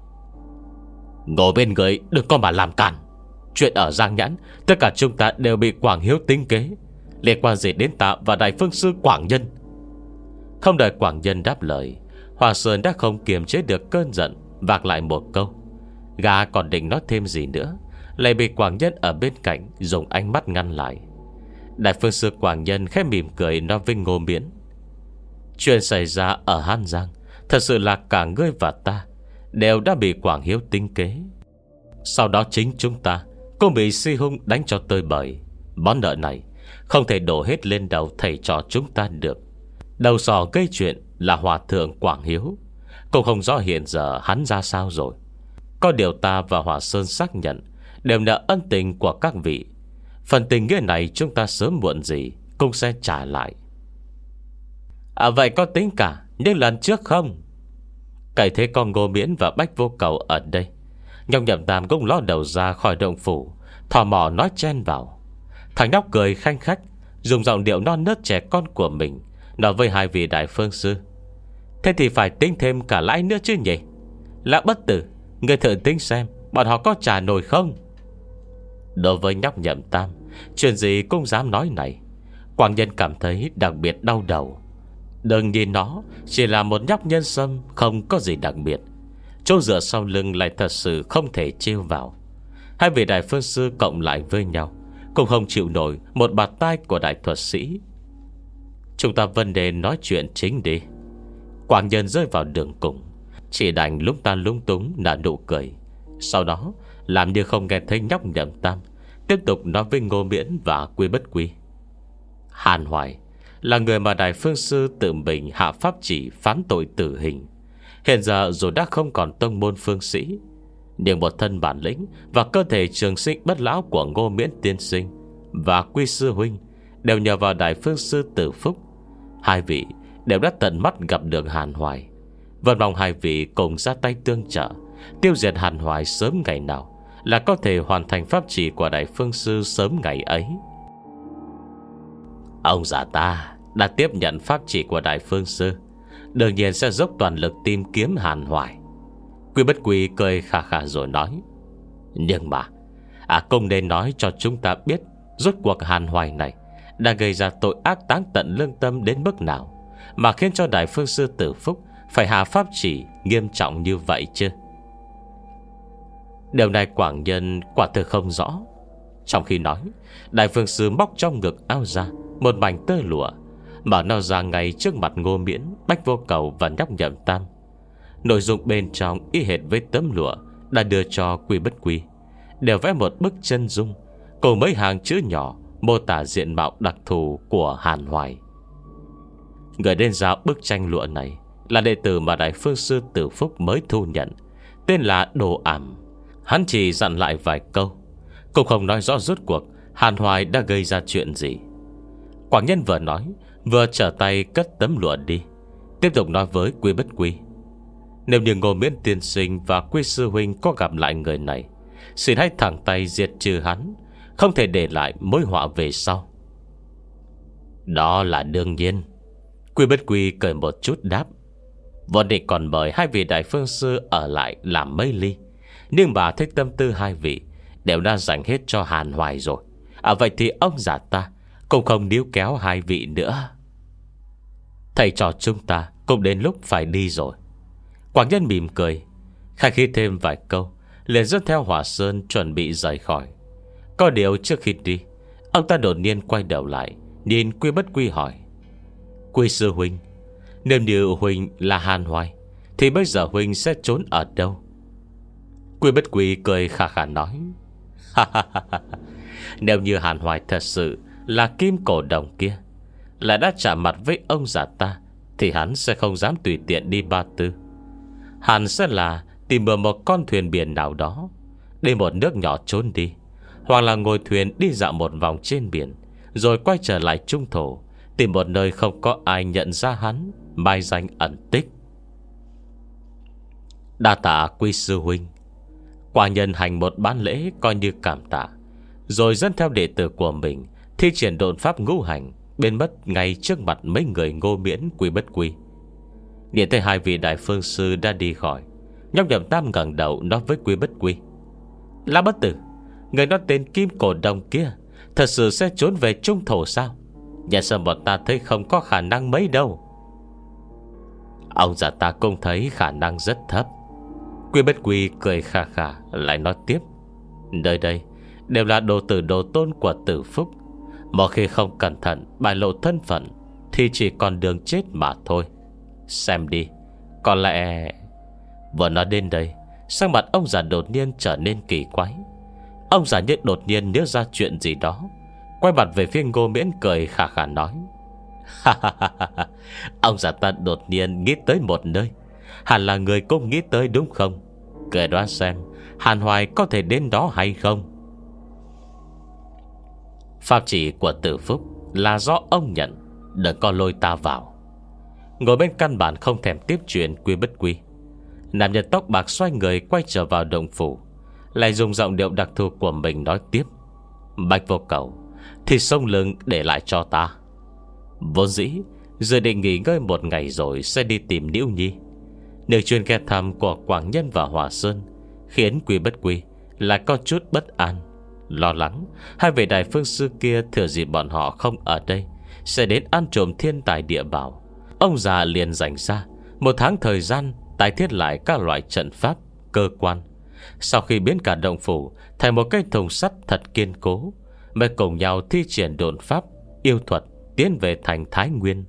Ngồi bên người đừng có mà làm cản. Chuyện ở Giang Nhãn tất cả chúng ta đều bị Quảng Hiếu tính kế, liên quan gì đến ta và đại phương sư Quảng Nhân? Không đợi Quảng Nhân đáp lời, Hòa Sơn đã không kiềm chế được cơn giận, vạc lại một câu. Gã còn định nói thêm gì nữa, lại bị Quảng Nhân ở bên cạnh dùng ánh mắt ngăn lại. Đại phương sư Quảng Nhân khẽ mỉm cười nói với Ngô Miễn: chuyện xảy ra ở Hán Giang thật sự là cả ngươi và ta đều đã bị Quảng Hiếu tính kế. Sau đó chính chúng ta cũng bị Si Hung đánh cho tơi bời. Món nợ này không thể đổ hết lên đầu thầy trò chúng ta được. Đầu sò gây chuyện là Hòa thượng Quảng Hiếu, cũng không rõ hiện giờ hắn ra sao rồi. Có điều ta và Hòa Sơn xác nhận đều nợ ân tình của các vị. Phần tình nghĩa này chúng ta sớm muộn gì cũng sẽ trả lại. À vậy có tính cả những lần trước không? Cậy thế con Ngô Miễn và Bách Vô Cầu ở đây, Nhông Nhậm Tam cũng ló đầu ra khỏi động phủ, thò mò nói chen vào. Thằng nhóc cười khanh khách, dùng giọng điệu non nớt trẻ con của mình nói với hai vị đại phương sư: thế thì phải tính thêm cả lãi nữa chứ nhỉ? Lã Bất Tử, người thử tính xem bọn họ có trả nổi không? Đối với nhóc Nhậm Tam, chuyện gì cũng dám nói này, Quảng Nhân cảm thấy đặc biệt đau đầu. Đừng nhìn nó chỉ là một nhóc nhân sâm, không có gì đặc biệt. Chỗ dựa sau lưng lại thật sự không thể trêu vào. Hai vị đại phương sư cộng lại với nhau cũng không chịu nổi một bạt tai của đại thuật sĩ. Chúng ta vấn đề nói chuyện chính đi. Quảng Nhân rơi vào đường cùng, chỉ đành lúng ta lúng túng nở nụ cười. Sau đó làm như không nghe thấy nhóc Nhậm Tam, tiếp tục nói với Ngô Miễn và Quy Bất Quy. Hàn Hoài là người mà đại phương sư tự mình hạ pháp chỉ phán tội tử hình. Hiện giờ dù đã không còn tông môn phương sĩ, nhưng một thân bản lĩnh và cơ thể trường sinh bất lão của Ngô Miễn tiên sinh và Quy sư huynh đều nhờ vào đại phương sư Tử Phúc. Hai vị đều đã tận mắt gặp được Hàn Hoài. Vẫn mong hai vị cùng ra tay tương trợ, tiêu diệt Hàn Hoài sớm ngày nào, là có thể hoàn thành pháp chỉ của đại phương sư sớm ngày ấy. Ông già ta đã tiếp nhận pháp chỉ của đại phương sư, đương nhiên sẽ dốc toàn lực tìm kiếm Hàn Hoài. Quy Bất Quy cười khà khà rồi nói: nhưng mà à, công nên nói cho chúng ta biết rốt cuộc Hàn Hoài này đã gây ra tội ác táng tận lương tâm đến mức nào, mà khiến cho đại phương sư Tử Phúc phải hạ pháp chỉ nghiêm trọng như vậy chứ? Điều này Quảng Nhân quả thực không rõ. Trong khi nói, đại phương sư móc trong ngực áo ra một mảnh tơ lụa, mở nó ra ngay trước mặt Ngô Miễn, Bách Vô Cầu và nhóc Nhậm Tam. Nội dung bên trong y hệt với tấm lụa đã đưa cho Quy Bất Quy, đều vẽ một bức chân dung cùng mấy hàng chữ nhỏ mô tả diện mạo đặc thù của Hàn Hoài. Người đến giao bức tranh lụa này là đệ tử mà đại phương sư Tử Phúc mới thu nhận, tên là Đồ Ảm. Hắn chỉ dặn lại vài câu, cũng không nói rõ rốt cuộc Hàn Hoài đã gây ra chuyện gì. Quảng Nhân vừa nói vừa trở tay cất tấm lụa đi, tiếp tục nói với Quy Bất Quy: nếu như Ngô Miễn tiên sinh và Quy sư huynh có gặp lại người này, xin hãy thẳng tay diệt trừ hắn, không thể để lại mối họa về sau. Đó là đương nhiên. Quy Bất Quy cười một chút đáp: vốn định còn mời hai vị đại phương sư ở lại làm mấy ly, nhưng mà thích tâm tư hai vị đều đã dành hết cho Hàn Hoài rồi. À vậy thì ông già ta cũng không níu kéo hai vị nữa. Thầy trò chúng ta cũng đến lúc phải đi rồi. Quảng Nhân mỉm cười, khai khí thêm vài câu, liền dẫn theo Hỏa Sơn chuẩn bị rời khỏi. Có điều trước khi đi, ông ta đột nhiên quay đầu lại, nhìn Quy Bất Quy hỏi: Quy sư huynh, nếu như huynh là Hàn Hoài, thì bây giờ huynh sẽ trốn ở đâu? Quy Bất Quy cười khà khà nói: nếu như Hàn Hoài thật sự là kim cổ đồng kia, lại đã chạm mặt với ông già ta, thì hắn sẽ không dám tùy tiện đi Ba Tư. Hắn sẽ là tìm ở một con thuyền biển nào đó, đi một nước nhỏ trốn đi, hoặc là ngồi thuyền đi dạo một vòng trên biển, rồi quay trở lại trung thổ, tìm một nơi không có ai nhận ra hắn, mai danh ẩn tích. Đa tạ quý sư huynh. Quả nhân hành một bán lễ coi như cảm tạ, rồi dẫn theo đệ tử của mình thi triển độn pháp ngũ hành, biến mất ngay trước mặt mấy người Ngô Miễn, Quy Bất Quy. Nhìn thấy hai vị đại phương sư đã đi khỏi, Nhóc Nhậm Tam ngẩng đầu nói với Quy Bất Quy: Lão bất tử, người nói tên Kim Cổ Đồng kia thật sự sẽ trốn về trung thổ sao? Nhà sợ bọn ta thấy không có khả năng mấy đâu. Ông già ta cũng thấy khả năng rất thấp. Quy Bất Quy cười khà khà lại nói tiếp: Nơi đây đều là đồ tử đồ tôn của Tử Phúc, một khi không cẩn thận bại lộ thân phận thì chỉ còn đường chết mà thôi. Xem đi, có lẽ... Vừa nói đến đây, sắc mặt ông già đột nhiên trở nên kỳ quái. Ông già như đột nhiên nhớ ra chuyện gì đó, quay mặt về phía Ngô Miễn cười khà khà nói: Ông già ta đột nhiên nghĩ tới một nơi, hẳn là người cũng nghĩ tới đúng không? Kể đoán xem Hàn Hoài có thể đến đó hay không? Pháp chỉ của Tử Phúc là do ông nhận, đừng có lôi ta vào. Ngồi bên căn bản không thèm tiếp chuyện Quy Bất Quy, nam nhân tóc bạc xoay người quay trở vào động phủ, lại dùng giọng điệu đặc thù của mình nói tiếp: Bạch Vô Cầu thì sống lưng để lại cho ta. Vốn dĩ dự định nghỉ ngơi một ngày rồi sẽ đi tìm Liễu Nhi. Được chuyên ghé thăm của Quảng Nhân và Hòa Sơn khiến Quy Bất Quy lại có chút bất an, lo lắng hai vị đại phương sư kia thừa dịp bọn họ không ở đây sẽ đến ăn trộm thiên tài địa bảo. Ông già liền dành ra một tháng thời gian tái thiết lại các loại trận pháp, cơ quan. Sau khi biến cả động phủ thành một cái thùng sắt thật kiên cố, mới cùng nhau thi triển độn pháp, yêu thuật tiến về thành Thái Nguyên.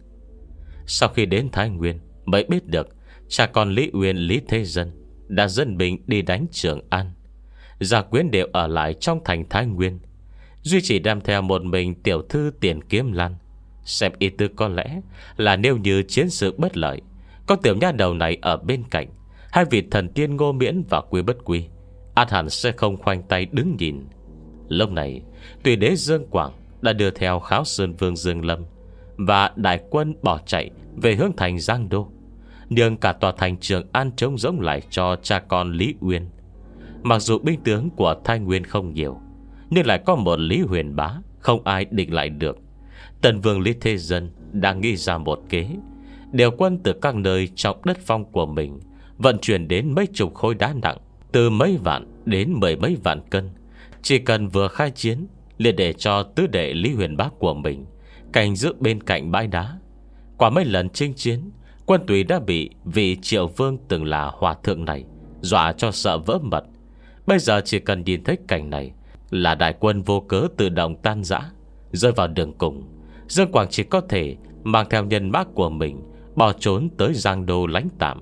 Sau khi đến Thái Nguyên mới biết được cha con Lý Uyên, Lý Thế Dân đã dẫn binh đi đánh Trường An. Gia quyến đều ở lại trong thành Thái Nguyên, duy chỉ đem theo một mình tiểu thư Tiền Kiếm Lan. Xem ý tư có lẽ là nếu như chiến sự bất lợi, có tiểu nha đầu này ở bên cạnh, hai vị thần tiên Ngô Miễn và Quy Bất Quy ắt hẳn sẽ không khoanh tay đứng nhìn. Lúc này Tùy Đế Dương Quảng đã đưa theo Kháo Sơn Vương Dương Lâm và đại quân bỏ chạy về hướng thành Giang Đô, nhưng cả tòa thành Trường An trống rỗng lại cho cha con Lý Uyên. Mặc dù binh tướng của Thái Nguyên không nhiều, nhưng lại có một Lý Huyền Bá không ai địch lại được. Tần Vương Lý Thế Dân đang nghĩ ra một kế, điều quân từ các nơi trong đất phong của mình, vận chuyển đến mấy chục khối đá nặng, từ mấy vạn đến mười mấy vạn cân. Chỉ cần vừa khai chiến, liền để cho tứ đệ Lý Huyền Bá của mình canh giữ bên cạnh bãi đá. Qua mấy lần chinh chiến, quân Tùy đã bị vị Triệu Vương từng là hòa thượng này dọa cho sợ vỡ mật. Bây giờ chỉ cần nhìn thấy cảnh này là đại quân vô cớ tự động tan rã, rơi vào đường cùng. Dương Quảng chỉ có thể mang theo nhân mã của mình bỏ trốn tới Giang Đô lánh tạm.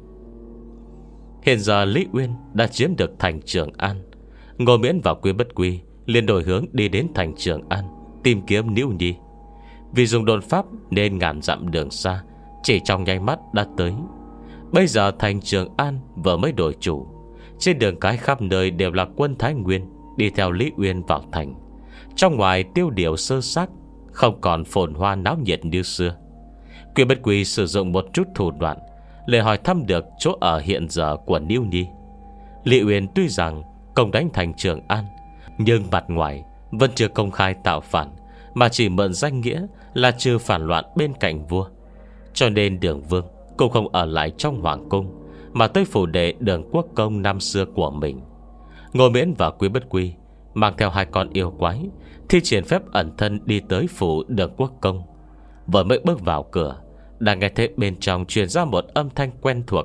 Hiện giờ Lý Uyên đã chiếm được thành Trường An, Ngô Miễn và Quy Bất Quy liền đổi hướng đi đến thành Trường An tìm kiếm Liễu Nhi. Vì dùng độn pháp nên ngàn dặm đường xa chỉ trong nháy mắt đã tới. Bây giờ thành Trường An vừa mới đổi chủ, trên đường cái khắp nơi đều là quân Thái Nguyên đi theo Lý Uyên vào thành. Trong ngoài tiêu điều sơ xác, không còn phồn hoa náo nhiệt như xưa. Quy Bất Quy sử dụng một chút thủ đoạn để hỏi thăm được chỗ ở hiện giờ của Liễu Nhi. Lý Uyên tuy rằng công đánh thành Trường An, nhưng mặt ngoài vẫn chưa công khai tạo phản, mà chỉ mượn danh nghĩa là trừ phản loạn bên cạnh vua. Cho nên Đường Vương cũng không ở lại trong hoàng cung, mà tới phủ đệ Đường Quốc Công năm xưa của mình. Ngô Miễn và Quy Bất Quy mang theo hai con yêu quái thi triển phép ẩn thân đi tới phủ Đường Quốc Công. Vừa mới bước vào cửa, đã nghe thấy bên trong truyền ra một âm thanh quen thuộc: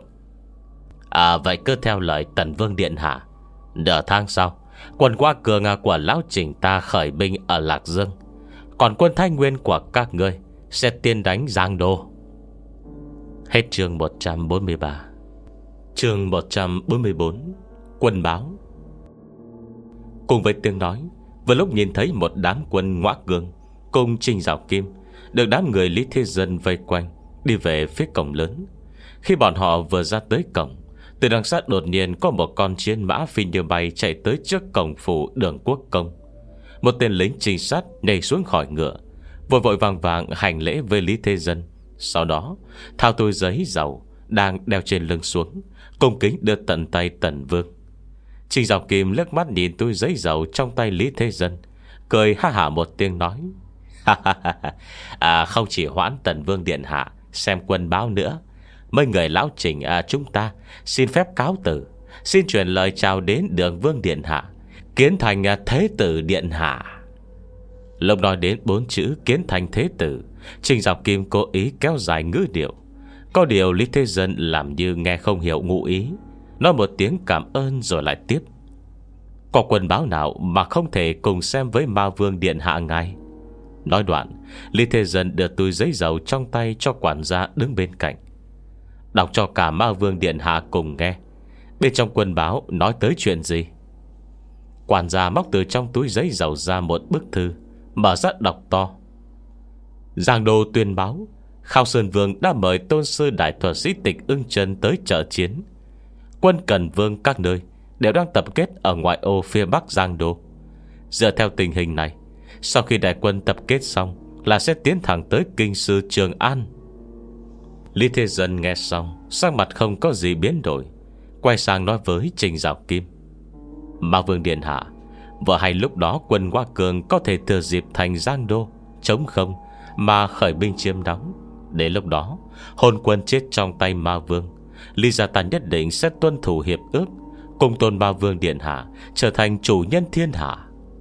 À vậy cứ theo lời Tần Vương điện hạ, nửa tháng sau quân qua cường của lão Trình ta khởi binh ở Lạc Dương, còn quân Thái Nguyên của các ngươi sẽ tiên đánh Giang Đô. Hết chương một trăm bốn mươi ba. Chương một trăm bốn mươi bốn. Quân báo. Cùng với tiếng nói, vừa lúc nhìn thấy một đám quân Ngõa Cương cùng Trình Giảo Kim được đám người Lý Thế Dân vây quanh, đi về phía cổng lớn. Khi bọn họ vừa ra tới cổng, từ đằng sát đột nhiên có một con chiến mã phi như bay chạy tới trước cổng phủ Đường Quốc Công. Một tên lính trinh sát nhảy xuống khỏi ngựa, vội vội vàng vàng hành lễ với Lý Thế Dân. Sau đó thao túi giấy dầu đang đeo trên lưng xuống, cung kính đưa tận tay Tần Vương. Trình Dạo Kim liếc mắt nhìn túi giấy dầu trong tay Lý Thế Dân, cười ha hả một tiếng nói: à, không chỉ hoãn Tần Vương điện hạ xem quân báo nữa, mấy người lão Trình à, chúng ta xin phép cáo từ, xin truyền lời chào đến Đường Vương điện hạ, Kiến Thành à, Thế tử điện hạ. Lúc nói đến bốn chữ Kiến Thành Thế tử, Trình Dạo Kim cố ý kéo dài ngữ điệu. Có điều Lý Thế Dân làm như nghe không hiểu ngụ ý, nói một tiếng cảm ơn rồi lại tiếp: có quân báo nào mà không thể cùng xem với Ma Vương điện hạ ngài? Nói đoạn, Lý Thế Dân đưa túi giấy dầu trong tay cho quản gia đứng bên cạnh, đọc cho cả Ma Vương điện hạ cùng nghe. Bên trong quân báo nói tới chuyện gì? Quản gia móc từ trong túi giấy dầu ra một bức thư, mở ra đọc to: Giang Đô tuyên báo, Khao Sơn Vương đã mời tôn sư đại thuật sĩ Tịch Ưng Chân tới trợ chiến. Quân Cần Vương các nơi đều đang tập kết ở ngoại ô phía bắc Giang Đô. Dựa theo tình hình này, sau khi đại quân tập kết xong là sẽ tiến thẳng tới kinh sư Trường An. Lý Thế Dân nghe xong, sắc mặt không có gì biến đổi, quay sang nói với Trình Dạo Kim: Ma Vương điện hạ, vừa hay lúc đó quân Hoa Cường có thể thừa dịp thành Giang Đô chống không mà khởi binh chiếm đóng. Đến lúc đó hồn quân chết trong tay Ma Vương, Lý gia ta nhất định sẽ tuân thủ hiệp ước, cùng tôn Ma Vương điện hạ trở thành chủ nhân thiên hạ.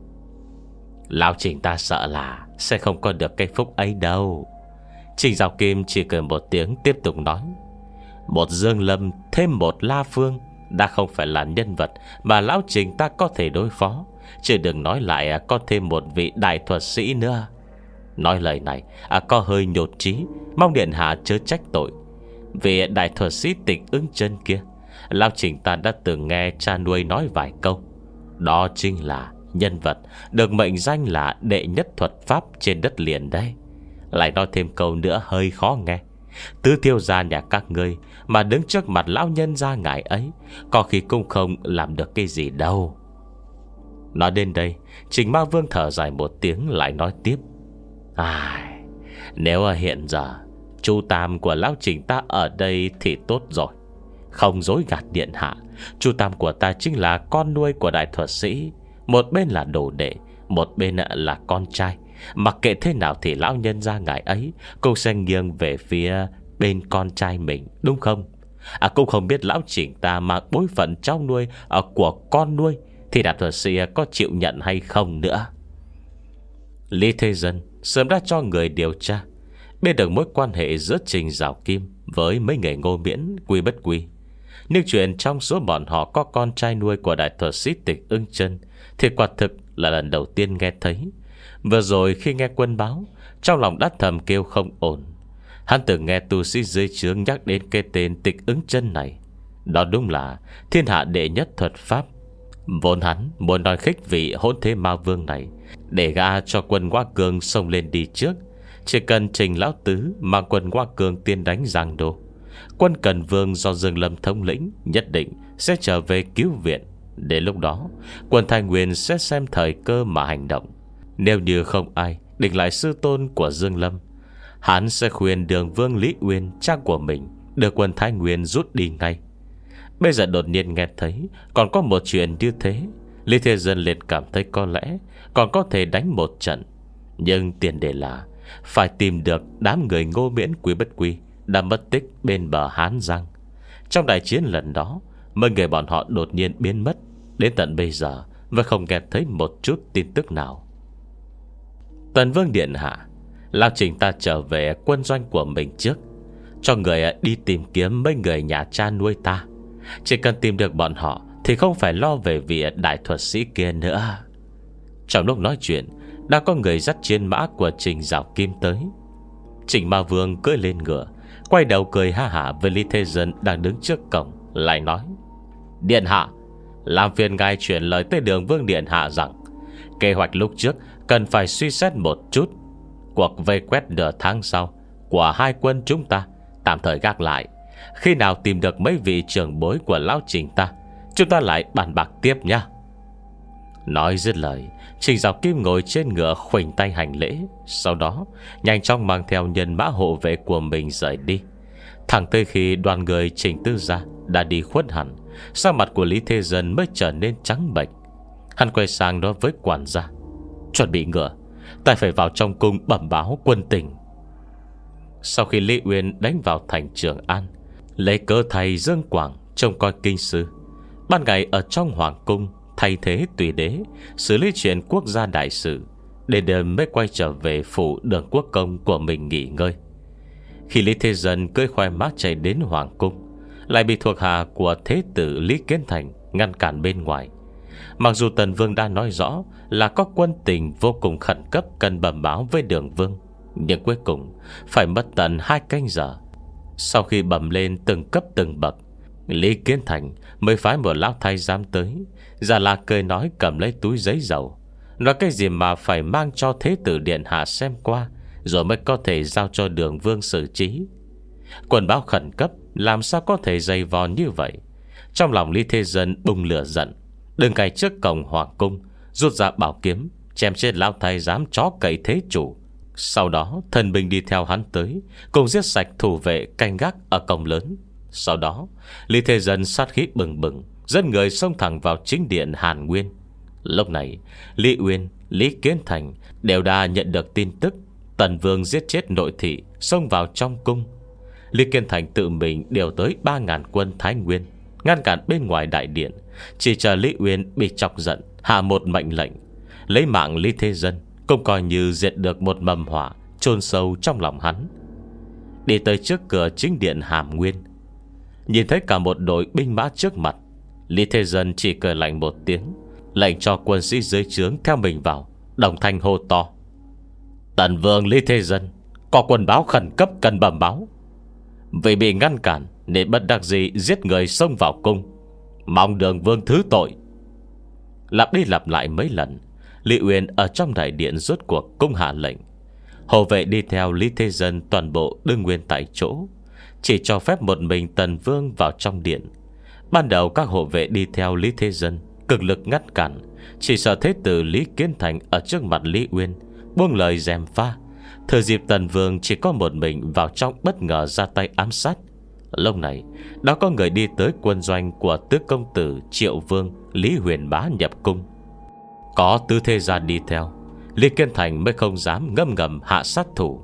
Lão Trình ta sợ là sẽ không có được cái phúc ấy đâu. Trình Dạo Kim chỉ cười một tiếng, tiếp tục nói: một Dương Lâm thêm một La Phương đã không phải là nhân vật mà Lão Trình ta có thể đối phó, chứ đừng nói lại có thêm một vị đại thuật sĩ nữa. Nói lời này à, có hơi nhột trí, mong điện hạ chớ trách tội. Vì đại thuật sĩ Tịch Ưng Chân kia, Lão Trình ta đã từng nghe cha nuôi nói vài câu. Đó chính là nhân vật được mệnh danh là đệ nhất thuật pháp trên đất liền đấy. Lại nói thêm câu nữa hơi khó nghe: tứ tiêu gia nhà các ngươi mà đứng trước mặt lão nhân gia ngài ấy, có khi cũng không làm được cái gì đâu. Nói đến đây, Trình Ma Vương thở dài một tiếng, lại nói tiếp: ai, nếu hiện giờ Chu Tam của lão Trình ta ở đây thì tốt rồi. Không dối gạt điện hạ, Chu Tam của ta chính là con nuôi của đại thuật sĩ. Một bên là đồ đệ, một bên là con trai. Mặc kệ thế nào thì lão nhân gia ngài ấy cũng sẽ nghiêng về phía bên con trai mình, đúng không? À, cũng không biết lão Trình ta mà bối phận cháu nuôi à, của con nuôi thì đại thuật sĩ có chịu nhận hay không nữa. Lý Thế Dân sớm đã cho người điều tra, biết được mối quan hệ giữa Trình Dạo Kim với mấy người Ngô Miễn, Quy Bất Quy. Nhưng chuyện trong số bọn họ có con trai nuôi của đại thuật sĩ Tịch Ưng Chân thì quả thực là lần đầu tiên nghe thấy. Vừa rồi khi nghe quân báo, trong lòng đã thầm kêu không ổn. Hắn từng nghe tu sĩ dưới trướng nhắc đến cái tên Tịch Ưng Chân này. Đó đúng là thiên hạ đệ nhất thuật pháp. Vốn hắn muốn nói khích vị hỗn thế Ma Vương này, để gã cho quân Hoa Cường xông lên đi trước. Chỉ cần Trình lão tứ mang quân Hoa Cường tiên đánh Giang Đô, quân Cần Vương do Dương Lâm thống lĩnh nhất định sẽ trở về cứu viện. Đến lúc đó, quân Thái Nguyên sẽ xem thời cơ mà hành động. Nếu như không ai địch lại sư tôn của Dương Lâm, hắn sẽ khuyên Đường Vương Lý Uyên, cha của mình, đưa quân Thái Nguyên rút đi ngay. Bây giờ đột nhiên nghe thấy còn có một chuyện như thế, Lý Thế Dân liền cảm thấy có lẽ còn có thể đánh một trận. Nhưng tiền đề là phải tìm được đám người Ngô Miễn, Quý Bất Quy đã mất tích bên bờ Hán Giang. Trong đại chiến lần đó, mấy người bọn họ đột nhiên biến mất. Đến tận bây giờ vẫn không nghe thấy một chút tin tức nào. Tần Vương điện hạ, Lão Trình ta trở về quân doanh của mình trước, cho người đi tìm kiếm mấy người nhà cha nuôi ta. Chỉ cần tìm được bọn họ thì không phải lo về vị đại thuật sĩ kia nữa. Trong lúc nói chuyện, đã có người dắt chiến mã của Trình Dạo Kim tới. Trình Ma Vương cưỡi lên ngựa, quay đầu cười ha hả với Lý Thế Dân đang đứng trước cổng, lại nói: điện hạ, làm phiền ngài chuyển lời tới Đường Vương điện hạ rằng kế hoạch lúc trước cần phải suy xét một chút. Cuộc vây quét nửa tháng sau của hai quân chúng ta tạm thời gác lại. Khi nào tìm được mấy vị trưởng bối của lão Trình ta, chúng ta lại bàn bạc tiếp nha. Nói dứt lời, Trình Dạo Kim ngồi trên ngựa khuỷnh tay hành lễ. Sau đó nhanh chóng mang theo nhân mã hộ vệ của mình rời đi. Thẳng tới khi đoàn người Trình Tư Gia đã đi khuất hẳn, sắc mặt của Lý Thế Dân mới trở nên trắng bệch. Hắn quay sang nói với quản gia: "Chuẩn bị ngựa, ta phải vào trong cung bẩm báo quân tình." Sau khi Lý Uyên đánh vào thành Trường An, lấy cớ thầy Dương Quảng trông coi kinh sư, ban ngày ở trong hoàng cung thay thế tùy đế xử lý chuyện quốc gia đại sự, đến đêm mới quay trở về phủ Đường Quốc Công của mình nghỉ ngơi. Khi Lý Thế Dân cưỡi khoai mã chạy đến hoàng cung, lại bị thuộc hạ của thế tử Lý Kiến Thành ngăn cản bên ngoài. Mặc dù Tần Vương đã nói rõ là có quân tình vô cùng khẩn cấp cần bẩm báo với Đường Vương, nhưng cuối cùng phải mất tận hai canh giờ. Sau khi bẩm lên từng cấp từng bậc, Lý Kiến Thành mới phái một lão thái giám tới, giả là cười nói cầm lấy túi giấy dầu, nói cái gì mà phải mang cho thế tử điện hạ xem qua, rồi mới có thể giao cho Đường Vương xử trí. Quần báo khẩn cấp làm sao có thể dày vò như vậy? Trong lòng Lý Thế Dân bùng lửa giận, đứng ngay trước cổng hoàng cung, rút ra bảo kiếm chém chết lão thái giám chó cậy thế chủ. Sau đó thần binh đi theo hắn tới, cùng giết sạch thủ vệ canh gác ở cổng lớn. Sau đó Lý Thế Dân sát khí bừng bừng dẫn người xông thẳng vào chính điện Hàn Nguyên. Lúc này Lý Uyên, Lý Kiến Thành đều đã nhận được tin tức Tần Vương giết chết nội thị, xông vào trong cung. Lý Kiến Thành tự mình điều tới ba ngàn quân Thái Nguyên, ngăn cản bên ngoài đại điện, chỉ chờ Lý Uyên bị chọc giận hạ một mệnh lệnh, lấy mạng Lý Thế Dân cũng coi như diệt được một mầm hỏa chôn sâu trong lòng hắn. Đi tới trước cửa chính điện Hàm Nguyên, nhìn thấy cả một đội binh mã trước mặt, Lý Thế Dân chỉ cười lạnh một tiếng, lệnh cho quân sĩ dưới trướng theo mình vào, đồng thanh hô to: "Tần Vương Lý Thế Dân có quân báo khẩn cấp cần bẩm báo. Vì bị ngăn cản nên bất đắc dĩ giết người xông vào cung, mong Đường Vương thứ tội." Lặp đi lặp lại mấy lần, Lý Uyên ở trong đại điện rốt cuộc cung hạ lệnh. Hộ vệ đi theo Lý Thế Dân toàn bộ đứng nguyên tại chỗ, chỉ cho phép một mình Tần Vương vào trong điện. Ban đầu các hộ vệ đi theo Lý Thế Dân cực lực ngăn cản, chỉ sợ thế tử Lý Kiến Thành ở trước mặt Lý Uyên buông lời gièm pha, thời dịp Tần Vương chỉ có một mình vào trong bất ngờ ra tay ám sát. Lúc này đã có người đi tới quân doanh của tứ công tử Triệu Vương Lý Huyền Bá nhập cung. Có tứ thế gia đi theo, Lý Kiến Thành mới không dám ngâm ngầm hạ sát thủ.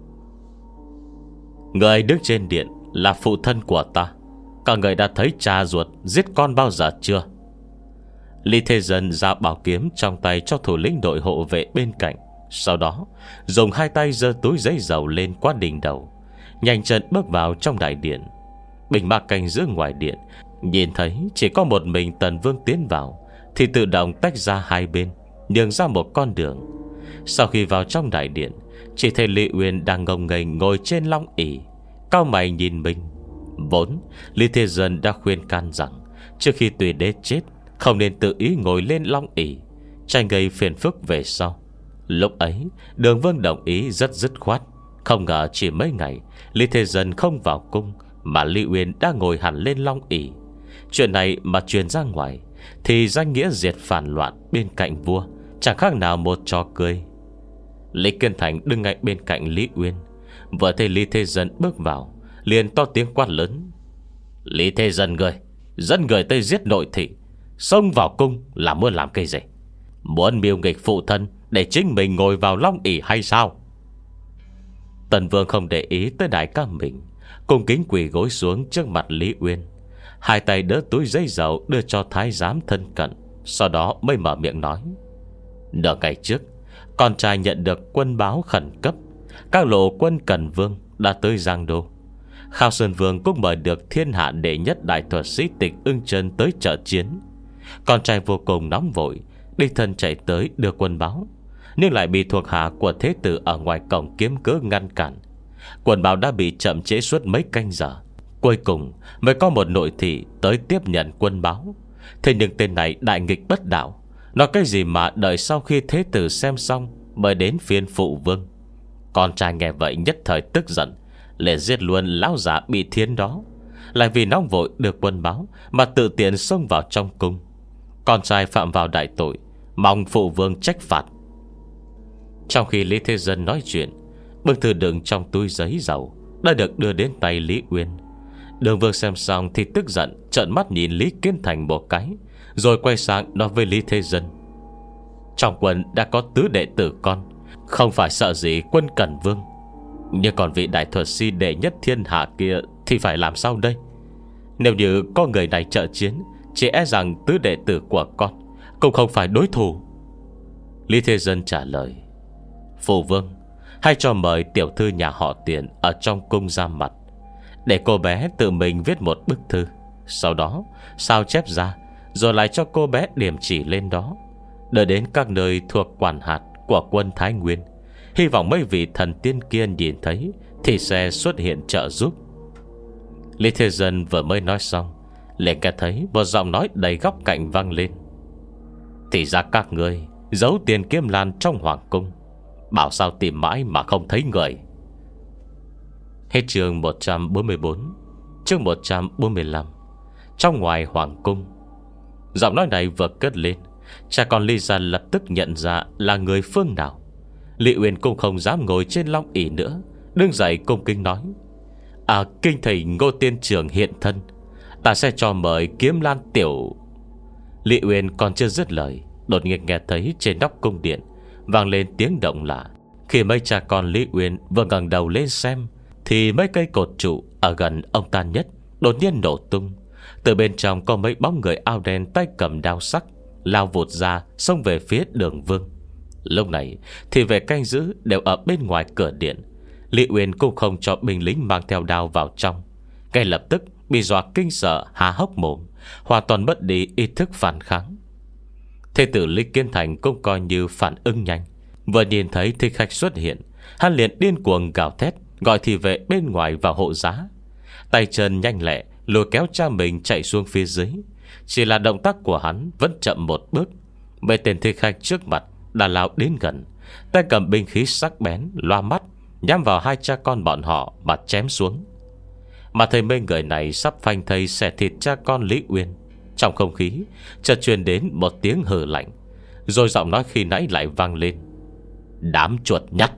"Người đứng trên điện là phụ thân của ta, các người đã thấy cha ruột giết con bao giờ chưa?" Lý Thế Dân ra bảo kiếm trong tay cho thủ lĩnh đội hộ vệ bên cạnh. Sau đó dùng hai tay giơ túi giấy dầu lên qua đỉnh đầu, nhanh chân bước vào trong đại điện. Bình mạc canh giữ ngoài điện nhìn thấy chỉ có một mình Tần Vương tiến vào, thì tự động tách ra hai bên, nhường ra một con đường. Sau khi vào trong đại điện, chỉ thấy Lý Uyên đang ngông nghênh ngồi trên long ỷ, cau mày nhìn mình. Vốn Lý Thế Dân đã khuyên can rằng trước khi tùy đế chết không nên tự ý ngồi lên long ỷ, tránh gây phiền phức về sau. Lúc ấy Đường Vương đồng ý rất dứt khoát. Không ngờ chỉ mấy ngày Lý Thế Dân không vào cung, mà Lý Uyên đã ngồi hẳn lên long ỷ. Chuyện này mà truyền ra ngoài thì danh nghĩa diệt phản loạn bên cạnh vua chẳng khác nào một trò cười. Lý Kiến Thành đứng ngay bên cạnh Lý Uyên, vừa thấy Lý Thế Dân bước vào, liền to tiếng quát lớn: "Lý Thế Dân người dẫn người tới giết nội thị, xông vào cung là muốn làm cái gì? Muốn mưu nghịch phụ thân để chính mình ngồi vào long ỷ hay sao?" Tần Vương không để ý tới đại ca mình, cung kính quỳ gối xuống trước mặt Lý Uyên, hai tay đỡ túi giấy dầu đưa cho thái giám thân cận. Sau đó mới mở miệng nói: "Nửa ngày trước, con trai nhận được quân báo khẩn cấp, các lộ quân Cần Vương đã tới Giang Đô. Khao Sơn Vương cũng mời được thiên hạ đệ nhất đại thuật sĩ Tịch Ưng Chân tới trợ chiến. Con trai vô cùng nóng vội, đích thân chạy tới đưa quân báo, nhưng lại bị thuộc hạ của thế tử ở ngoài cổng kiếm cớ ngăn cản. Quân báo đã bị chậm trễ suốt mấy canh giờ, cuối cùng mới có một nội thị tới tiếp nhận quân báo. Thế nhưng tên này đại nghịch bất đạo, nói cái gì mà đợi sau khi thế tử xem xong mới đến phiên phụ vương." Con trai nghe vậy nhất thời tức giận, liền giết luôn lão già bị thiến đó, lại vì nóng vội được quân báo mà tự tiện xông vào trong cung. Con trai phạm vào đại tội, Mong phụ vương trách phạt. Trong khi Lý Thế Dân nói chuyện, bức thư đựng trong túi giấy dầu đã được đưa đến tay Lý Uyên. Đường Vương xem xong thì tức giận, trợn mắt nhìn Lý Kiến Thành một cái, rồi quay sang nói với Lý Thế Dân: trong quân đã có tứ đệ tử con, không phải sợ gì quân Cẩn Vương. Nhưng còn vị đại thuật sĩ đệ nhất thiên hạ kia thì phải làm sao đây? Nếu như có người này trợ chiến, chỉ e rằng tứ đệ tử của con cũng không phải đối thủ. Lý Thế Dân trả lời: phụ vương, hãy cho mời tiểu thư nhà họ Tiền ở trong cung ra mặt, để cô bé tự mình viết một bức thư. Sau đó sao chép ra, rồi lại cho cô bé điểm chỉ lên đó, đợi đến các nơi thuộc quản hạt của quân Thái Nguyên. Hy vọng mấy vị thần tiên kia nhìn thấy thì sẽ xuất hiện trợ giúp. Lý Thế Dân vừa mới nói xong, liền nghe thấy một giọng nói đầy góc cạnh vang lên: thì ra các ngươi giấu tiền kiếm lan trong hoàng cung, bảo sao tìm mãi mà không thấy người. Hết chương một trăm bốn mươi bốn. Chương một trăm bốn mươi lăm. Trong ngoài hoàng cung. Giọng nói này vừa cất lên, cha con Lý gia lập tức nhận ra là người phương nào. Lý Uyên cũng không dám ngồi trên long ỷ nữa, đứng dậy cung kính nói: à, kinh thầy Ngô tiên trưởng hiện thân, ta sẽ cho mời Kiếm Lan tiểu. Lý Uyên còn chưa dứt lời, đột nhiên nghe thấy trên nóc cung điện vang lên tiếng động lạ. Khi mấy cha con Lý Uyên vừa ngẩng đầu lên xem, thì mấy cây cột trụ ở gần ông ta nhất đột nhiên nổ tung. Từ bên trong có mấy bóng người áo đen tay cầm đao sắc lao vụt ra, xông về phía Đường Vương. Lúc này thì về canh giữ đều ở bên ngoài cửa điện. Lý Uyên cũng không cho binh lính mang theo đao vào trong, ngay lập tức bị dọa kinh sợ há hốc mồm, hoàn toàn mất đi ý thức phản kháng. Thế tử Lý Kiến Thành cũng coi như phản ứng nhanh, vừa nhìn thấy thích khách xuất hiện, hắn liền điên cuồng gào thét, gọi thị vệ bên ngoài vào hộ giá. Tay chân nhanh lẹ lôi kéo cha mình chạy xuống phía dưới. Chỉ là động tác của hắn vẫn chậm một bước, mấy tên thích khách trước mặt đã lao đến gần, tay cầm binh khí sắc bén loa mắt nhắm vào hai cha con bọn họ mà chém xuống. Mà thấy mấy người này sắp phanh thây xẻ thịt cha con Lý Uyên, trong không khí chợt truyền đến một tiếng hừ lạnh, rồi giọng nói khi nãy lại vang lên: đám chuột nhắt.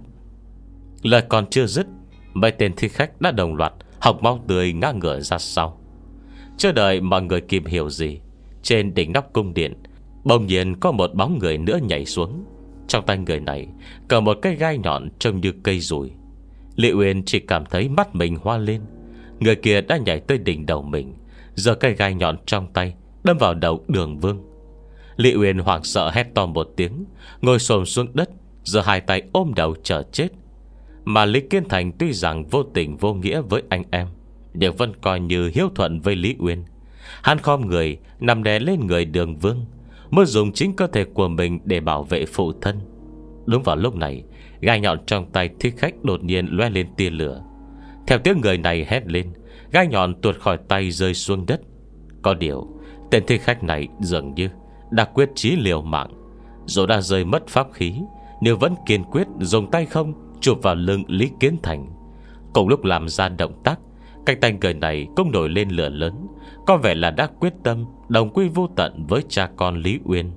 Lời còn chưa dứt, mấy tên thích khách đã đồng loạt hộc máu tươi ngã ngửa ra sau. Chưa đợi mọi người kịp hiểu gì, trên đỉnh nóc cung điện bỗng nhiên có một bóng người nữa nhảy xuống. Trong tay người này cầm một cái gai nhọn trông như cây dùi. Lý Uyên chỉ cảm thấy mắt mình hoa lên. Người kia đã nhảy tới đỉnh đầu mình, giơ cây gai nhọn trong tay đâm vào đầu Đường Vương. Lý Uyên hoảng sợ hét to một tiếng, ngồi xổm xuống đất, giơ hai tay ôm đầu chờ chết. Mà Lý Kiến Thành tuy rằng vô tình vô nghĩa với anh em, nhưng vẫn coi như hiếu thuận với Lý Uyên. Hắn khom người nằm đè lên người Đường Vương, muốn dùng chính cơ thể của mình để bảo vệ phụ thân. Đúng vào lúc này, gai nhọn trong tay thích khách đột nhiên loe lên tia lửa. Theo tiếng người này hét lên, gai nhọn tuột khỏi tay rơi xuống đất. Có điều tên thích khách này dường như đã quyết chí liều mạng, dù đã rơi mất pháp khí, nhưng vẫn kiên quyết dùng tay không chụp vào lưng Lý Kiến Thành. Cùng lúc làm ra động tác, cánh tay người này cũng nổi lên lửa lớn, có vẻ là đã quyết tâm đồng quy vô tận với cha con Lý Uyên.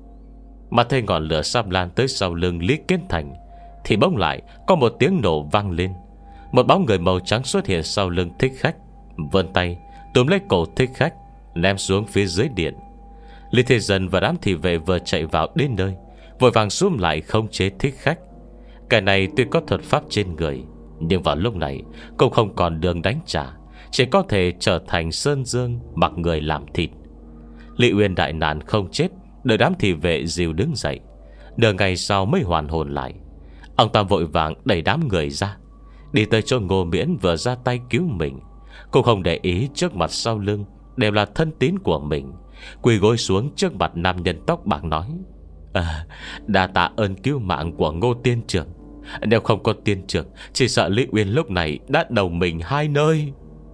Mà thấy ngọn lửa sắp lan tới sau lưng Lý Kiến Thành, thì bỗng lại có một tiếng nổ vang lên. Một bóng người màu trắng xuất hiện sau lưng thích khách, vươn tay túm lấy cổ thích khách, ném xuống phía dưới điện. Lý Thế Dân và đám thị vệ vừa chạy vào đến nơi, vội vàng xúm lại khống chế thích khách. Cái này tuy có thuật pháp trên người, nhưng vào lúc này cũng không còn đường đánh trả, chỉ có thể trở thành sơn dương mặc người làm thịt. Lý Uyên đại nạn không chết, đợi đám thị vệ dìu đứng dậy. Nửa ngày sau mới hoàn hồn lại. Ông ta vội vàng đẩy đám người ra, đi tới chỗ Ngô Miễn vừa ra tay cứu mình. Cũng không để ý trước mặt sau lưng đều là thân tín của mình, quỳ gối xuống trước mặt nam nhân tóc bạc nói: à, đa tạ ơn cứu mạng của Ngô tiên trưởng. Nếu không có tiên trưởng, chỉ sợ Lý Uyên lúc này đã đầu mình hai nơi.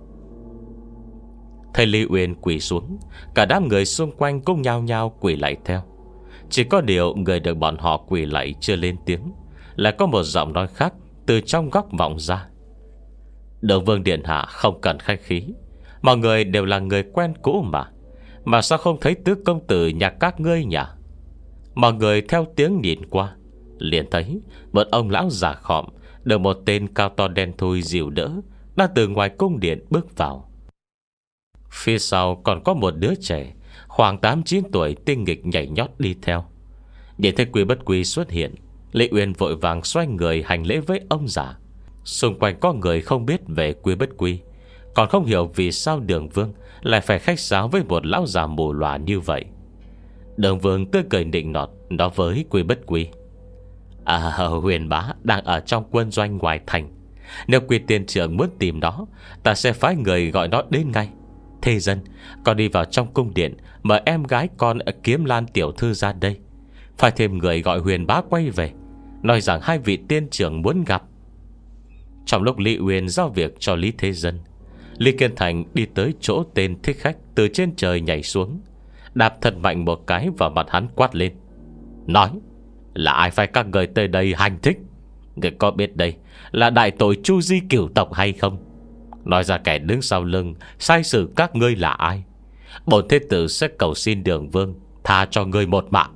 Thấy Lý Uyên quỳ xuống, cả đám người xung quanh cũng nhao nhao quỳ lại theo. Chỉ có điều người được bọn họ quỳ lại chưa lên tiếng, lại có một giọng nói khác từ trong góc vọng ra: Đường Vương điện hạ không cần khách khí, mọi người đều là người quen cũ mà. Mà sao không thấy tứ công tử nhà các ngươi nhỉ? Mọi người theo tiếng nhìn qua, liền thấy một ông lão già khòm được một tên cao to đen thui dìu đỡ, đang từ ngoài cung điện bước vào. Phía sau còn có một đứa trẻ khoảng tám chín tuổi tinh nghịch nhảy nhót đi theo. Nhìn thấy Quy Bất Quy xuất hiện, Lý Uyên vội vàng xoay người hành lễ với ông già. Xung quanh có người không biết về Quy Bất Quy, còn không hiểu vì sao Đường Vương lại phải khách sáo với một lão già mù lòa như vậy. Đường Vương tươi cười nịnh nọt nói với Quy Bất Quy: À, Huyền bá đang ở trong quân doanh ngoài thành. Nếu Quy tiên trưởng muốn tìm nó, ta sẽ phái người gọi nó đến ngay. Thế dân, con đi vào trong cung điện, mời em gái con Kiếm Lan tiểu thư ra đây. Phải thêm người gọi Huyền bá quay về, nói rằng hai vị tiên trưởng muốn gặp. Trong lúc Lý Uyên giao việc cho Lý Thế Dân, Lý Kiên Thành đi tới chỗ tên thích khách từ trên trời nhảy xuống, đạp thật mạnh một cái vào mặt hắn, quát lên: Nói, là ai phải các người tới đây hành thích? Người có biết đây là đại tội Chu Di cửu tộc hay không? Nói ra kẻ đứng sau lưng sai sử các ngươi là ai. Bổn thế tử sẽ cầu xin Đường Vương tha cho ngươi một mạng.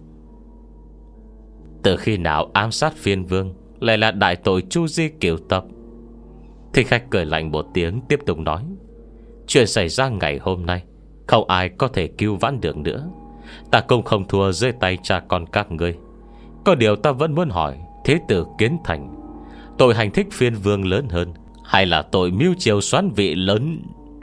Từ khi nào ám sát Phiên Vương lại là đại tội Chu Di cửu tộc? Thích khách cười lạnh một tiếng, tiếp tục nói: Chuyện xảy ra ngày hôm nay không ai có thể cứu vãn được nữa. Ta cũng không thua dưới tay cha con các ngươi. Có điều ta vẫn muốn hỏi thế tử Kiến Thành, tội hành thích Phiên Vương lớn hơn, hay là tội mưu triều xoán vị lớn?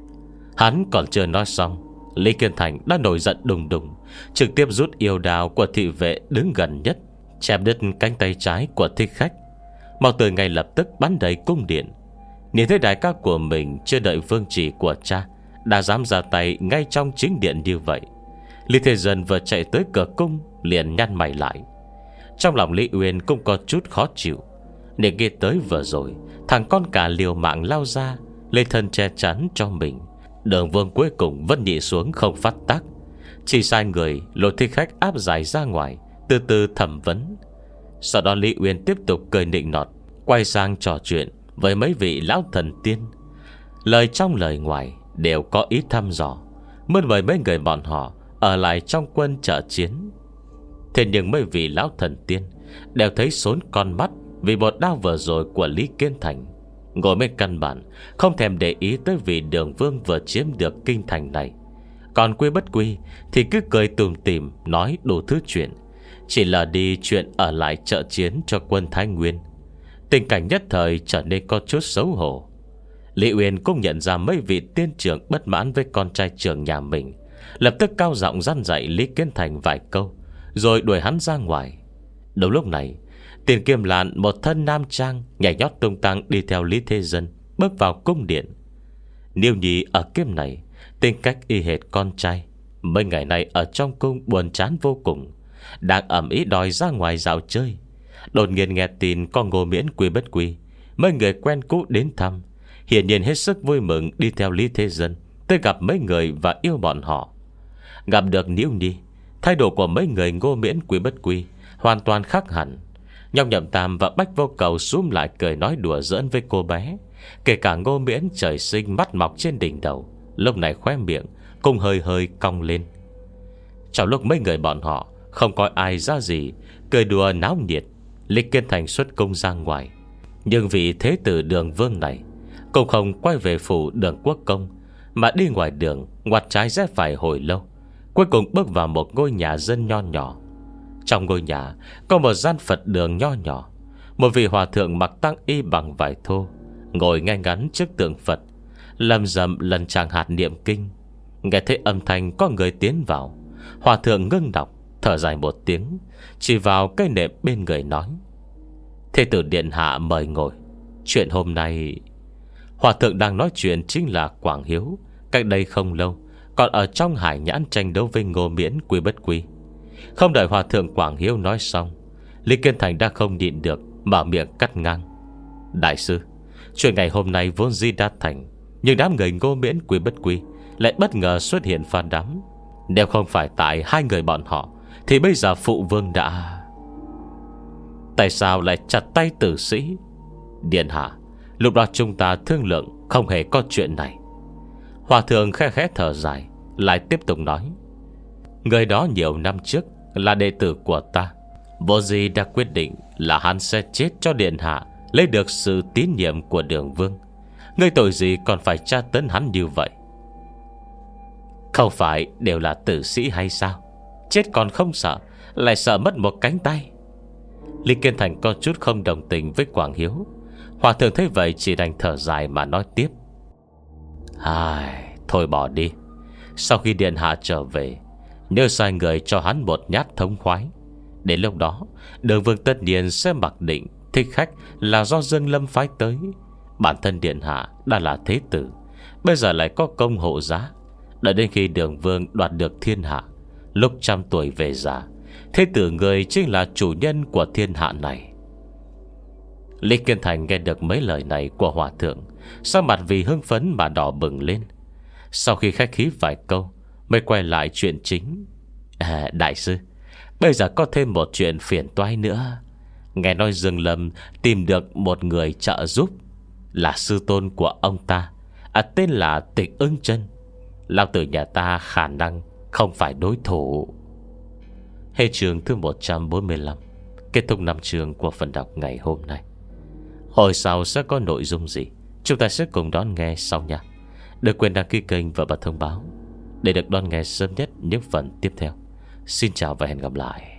Hắn còn chưa nói xong, Lý Kiên Thành đã nổi giận đùng đùng, trực tiếp rút yêu đao của thị vệ đứng gần nhất, chém đứt cánh tay trái của thích khách. Mao Tử ngay lập tức bắn đầy cung điện. Nhìn thấy đại ca của mình chưa đợi vương chỉ của cha đã dám ra tay ngay trong chính điện như vậy, Lý Thế Dân vừa chạy tới cửa cung liền nhăn mày lại. Trong lòng Lý Uyên cũng có chút khó chịu. Để nghe tới vừa rồi thằng con cả liều mạng lao ra, lấy thân che chắn cho mình. Đường Vương cuối cùng vẫn nhịn xuống không phát tác, chỉ sai người lôi thích khách áp giải ra ngoài, từ từ thẩm vấn. Sau đó Lý Uyên tiếp tục cười nịnh nọt, quay sang trò chuyện với mấy vị lão thần tiên. Lời trong lời ngoài đều có ý thăm dò, muốn mời mấy người bọn họ ở lại trong quân trợ chiến. Thế nhưng mấy vị lão thần tiên đều thấy sốn con mắt vì một đao vừa rồi của Lý Kiên Thành, ngồi bên căn bản không thèm để ý tới vị Đường Vương vừa chiếm được kinh thành này. Còn Quy Bất Quy thì cứ cười tùm tìm, nói đủ thứ chuyện, chỉ là đi chuyện ở lại trợ chiến cho quân Thái Nguyên. Tình cảnh nhất thời trở nên có chút xấu hổ. Lý Uyên cũng nhận ra mấy vị tiên trưởng bất mãn với con trai trưởng nhà mình, lập tức cao giọng răn dạy Lý Kiên Thành vài câu, rồi đuổi hắn ra ngoài. Đúng lúc này, Tiền Kiêm Lan một thân nam trang nhảy nhót tung tăng đi theo Lý Thế Dân bước vào cung điện. Niêu Nhi ở kiếp này tính cách y hệt con trai, mấy ngày nay ở trong cung buồn chán vô cùng, đang ẩm ý đòi ra ngoài dạo chơi. Đột nhiên nghe tin có Ngô Miễn, Quy Bất Quy, mấy người quen cũ đến thăm, hiển nhiên hết sức vui mừng đi theo Lý Thế Dân tới gặp mấy người và yêu bọn họ. Gặp được Niêu Nhi, thái độ của mấy người Ngô Miễn, Quy Bất Quy hoàn toàn khác hẳn. Nhong Nhậm Tam và Bách Vô Cầu xúm lại cười nói đùa giỡn với cô bé. Kể cả Ngô Miễn trời sinh mắt mọc trên đỉnh đầu, lúc này khóe miệng cũng hơi hơi cong lên. Trong lúc mấy người bọn họ không coi ai ra gì, cười đùa náo nhiệt, Lý Kiên Thành xuất cung ra ngoài. Nhưng vị thế tử Đường Vương này cũng không quay về phủ Đường Quốc Công, mà đi ngoài đường ngoặt trái rẽ phải hồi lâu, cuối cùng bước vào một ngôi nhà dân nho nhỏ. Trong ngôi nhà có một gian Phật đường nho nhỏ. Một vị hòa thượng mặc tang y bằng vải thô ngồi ngay ngắn trước tượng Phật, lầm rầm lần tràng hạt niệm kinh. Nghe thấy âm thanh có người tiến vào, hòa thượng ngưng đọc, thở dài một tiếng, chỉ vào cây nệm bên người nói: Thế tử điện hạ mời ngồi. Chuyện hôm nay... Hòa thượng đang nói chuyện chính là Quảng Hiếu. Cách đây không lâu còn ở trong hải nhãn tranh đấu với Ngô Miễn, Quy Bất Quy. Không đợi hòa thượng Quảng Hiếu nói xong, Lý Kiên Thành đã không nhịn được, mở miệng cắt ngang: Đại sư, chuyện ngày hôm nay vốn dĩ đã thành, nhưng đám người Ngô Miễn, Quy Bất Quy lại bất ngờ xuất hiện phản đám. Nếu không phải tại hai người bọn họ thì bây giờ phụ vương đã... Tại sao lại chặt tay tử sĩ? Điện hạ, lúc đó chúng ta thương lượng không hề có chuyện này. Hòa thượng khẽ khẽ thở dài, lại tiếp tục nói: Người đó nhiều năm trước là đệ tử của ta. Vô gì đã quyết định là hắn sẽ chết cho điện hạ, lấy được sự tín nhiệm của Đường Vương. Ngươi tội gì còn phải tra tấn hắn như vậy? Không phải đều là tử sĩ hay sao? Chết còn không sợ, lại sợ mất một cánh tay. Lý Kiên Thành có chút không đồng tình với Quảng Hiếu. Hòa thượng thấy vậy chỉ đành thở dài mà nói tiếp: Ai, thôi bỏ đi. Sau khi điện hạ trở về, nhớ sai người cho hắn một nhát thống khoái. Đến lúc đó, Đường Vương tất nhiên sẽ mặc định thích khách là do Dương Lâm phái tới. Bản thân điện hạ đã là thế tử, bây giờ lại có công hộ giá. Đợi đến khi Đường Vương đoạt được thiên hạ, lúc trăm tuổi về già, thế tử người chính là chủ nhân của thiên hạ này. Lý Kiên Thành nghe được mấy lời này của hòa thượng, sắc mặt vì hưng phấn mà đỏ bừng lên. Sau khi khách khí vài câu, mới quay lại chuyện chính. à, Đại sư, bây giờ có thêm một chuyện phiền toái nữa. Nghe nói Dương Lâm tìm được một người trợ giúp, là sư tôn của ông ta, à, tên là Tịch Ưng Chân. Lão tử nhà ta khả năng không phải đối thủ. Hết chương thứ một trăm bốn mươi lăm. Kết thúc năm chương của phần đọc ngày hôm nay. Hồi sau sẽ có nội dung gì, chúng ta sẽ cùng đón nghe sau nha. Đừng quên đăng ký kênh và bật thông báo để được đón nghe sớm nhất những phần tiếp theo. Xin chào và hẹn gặp lại.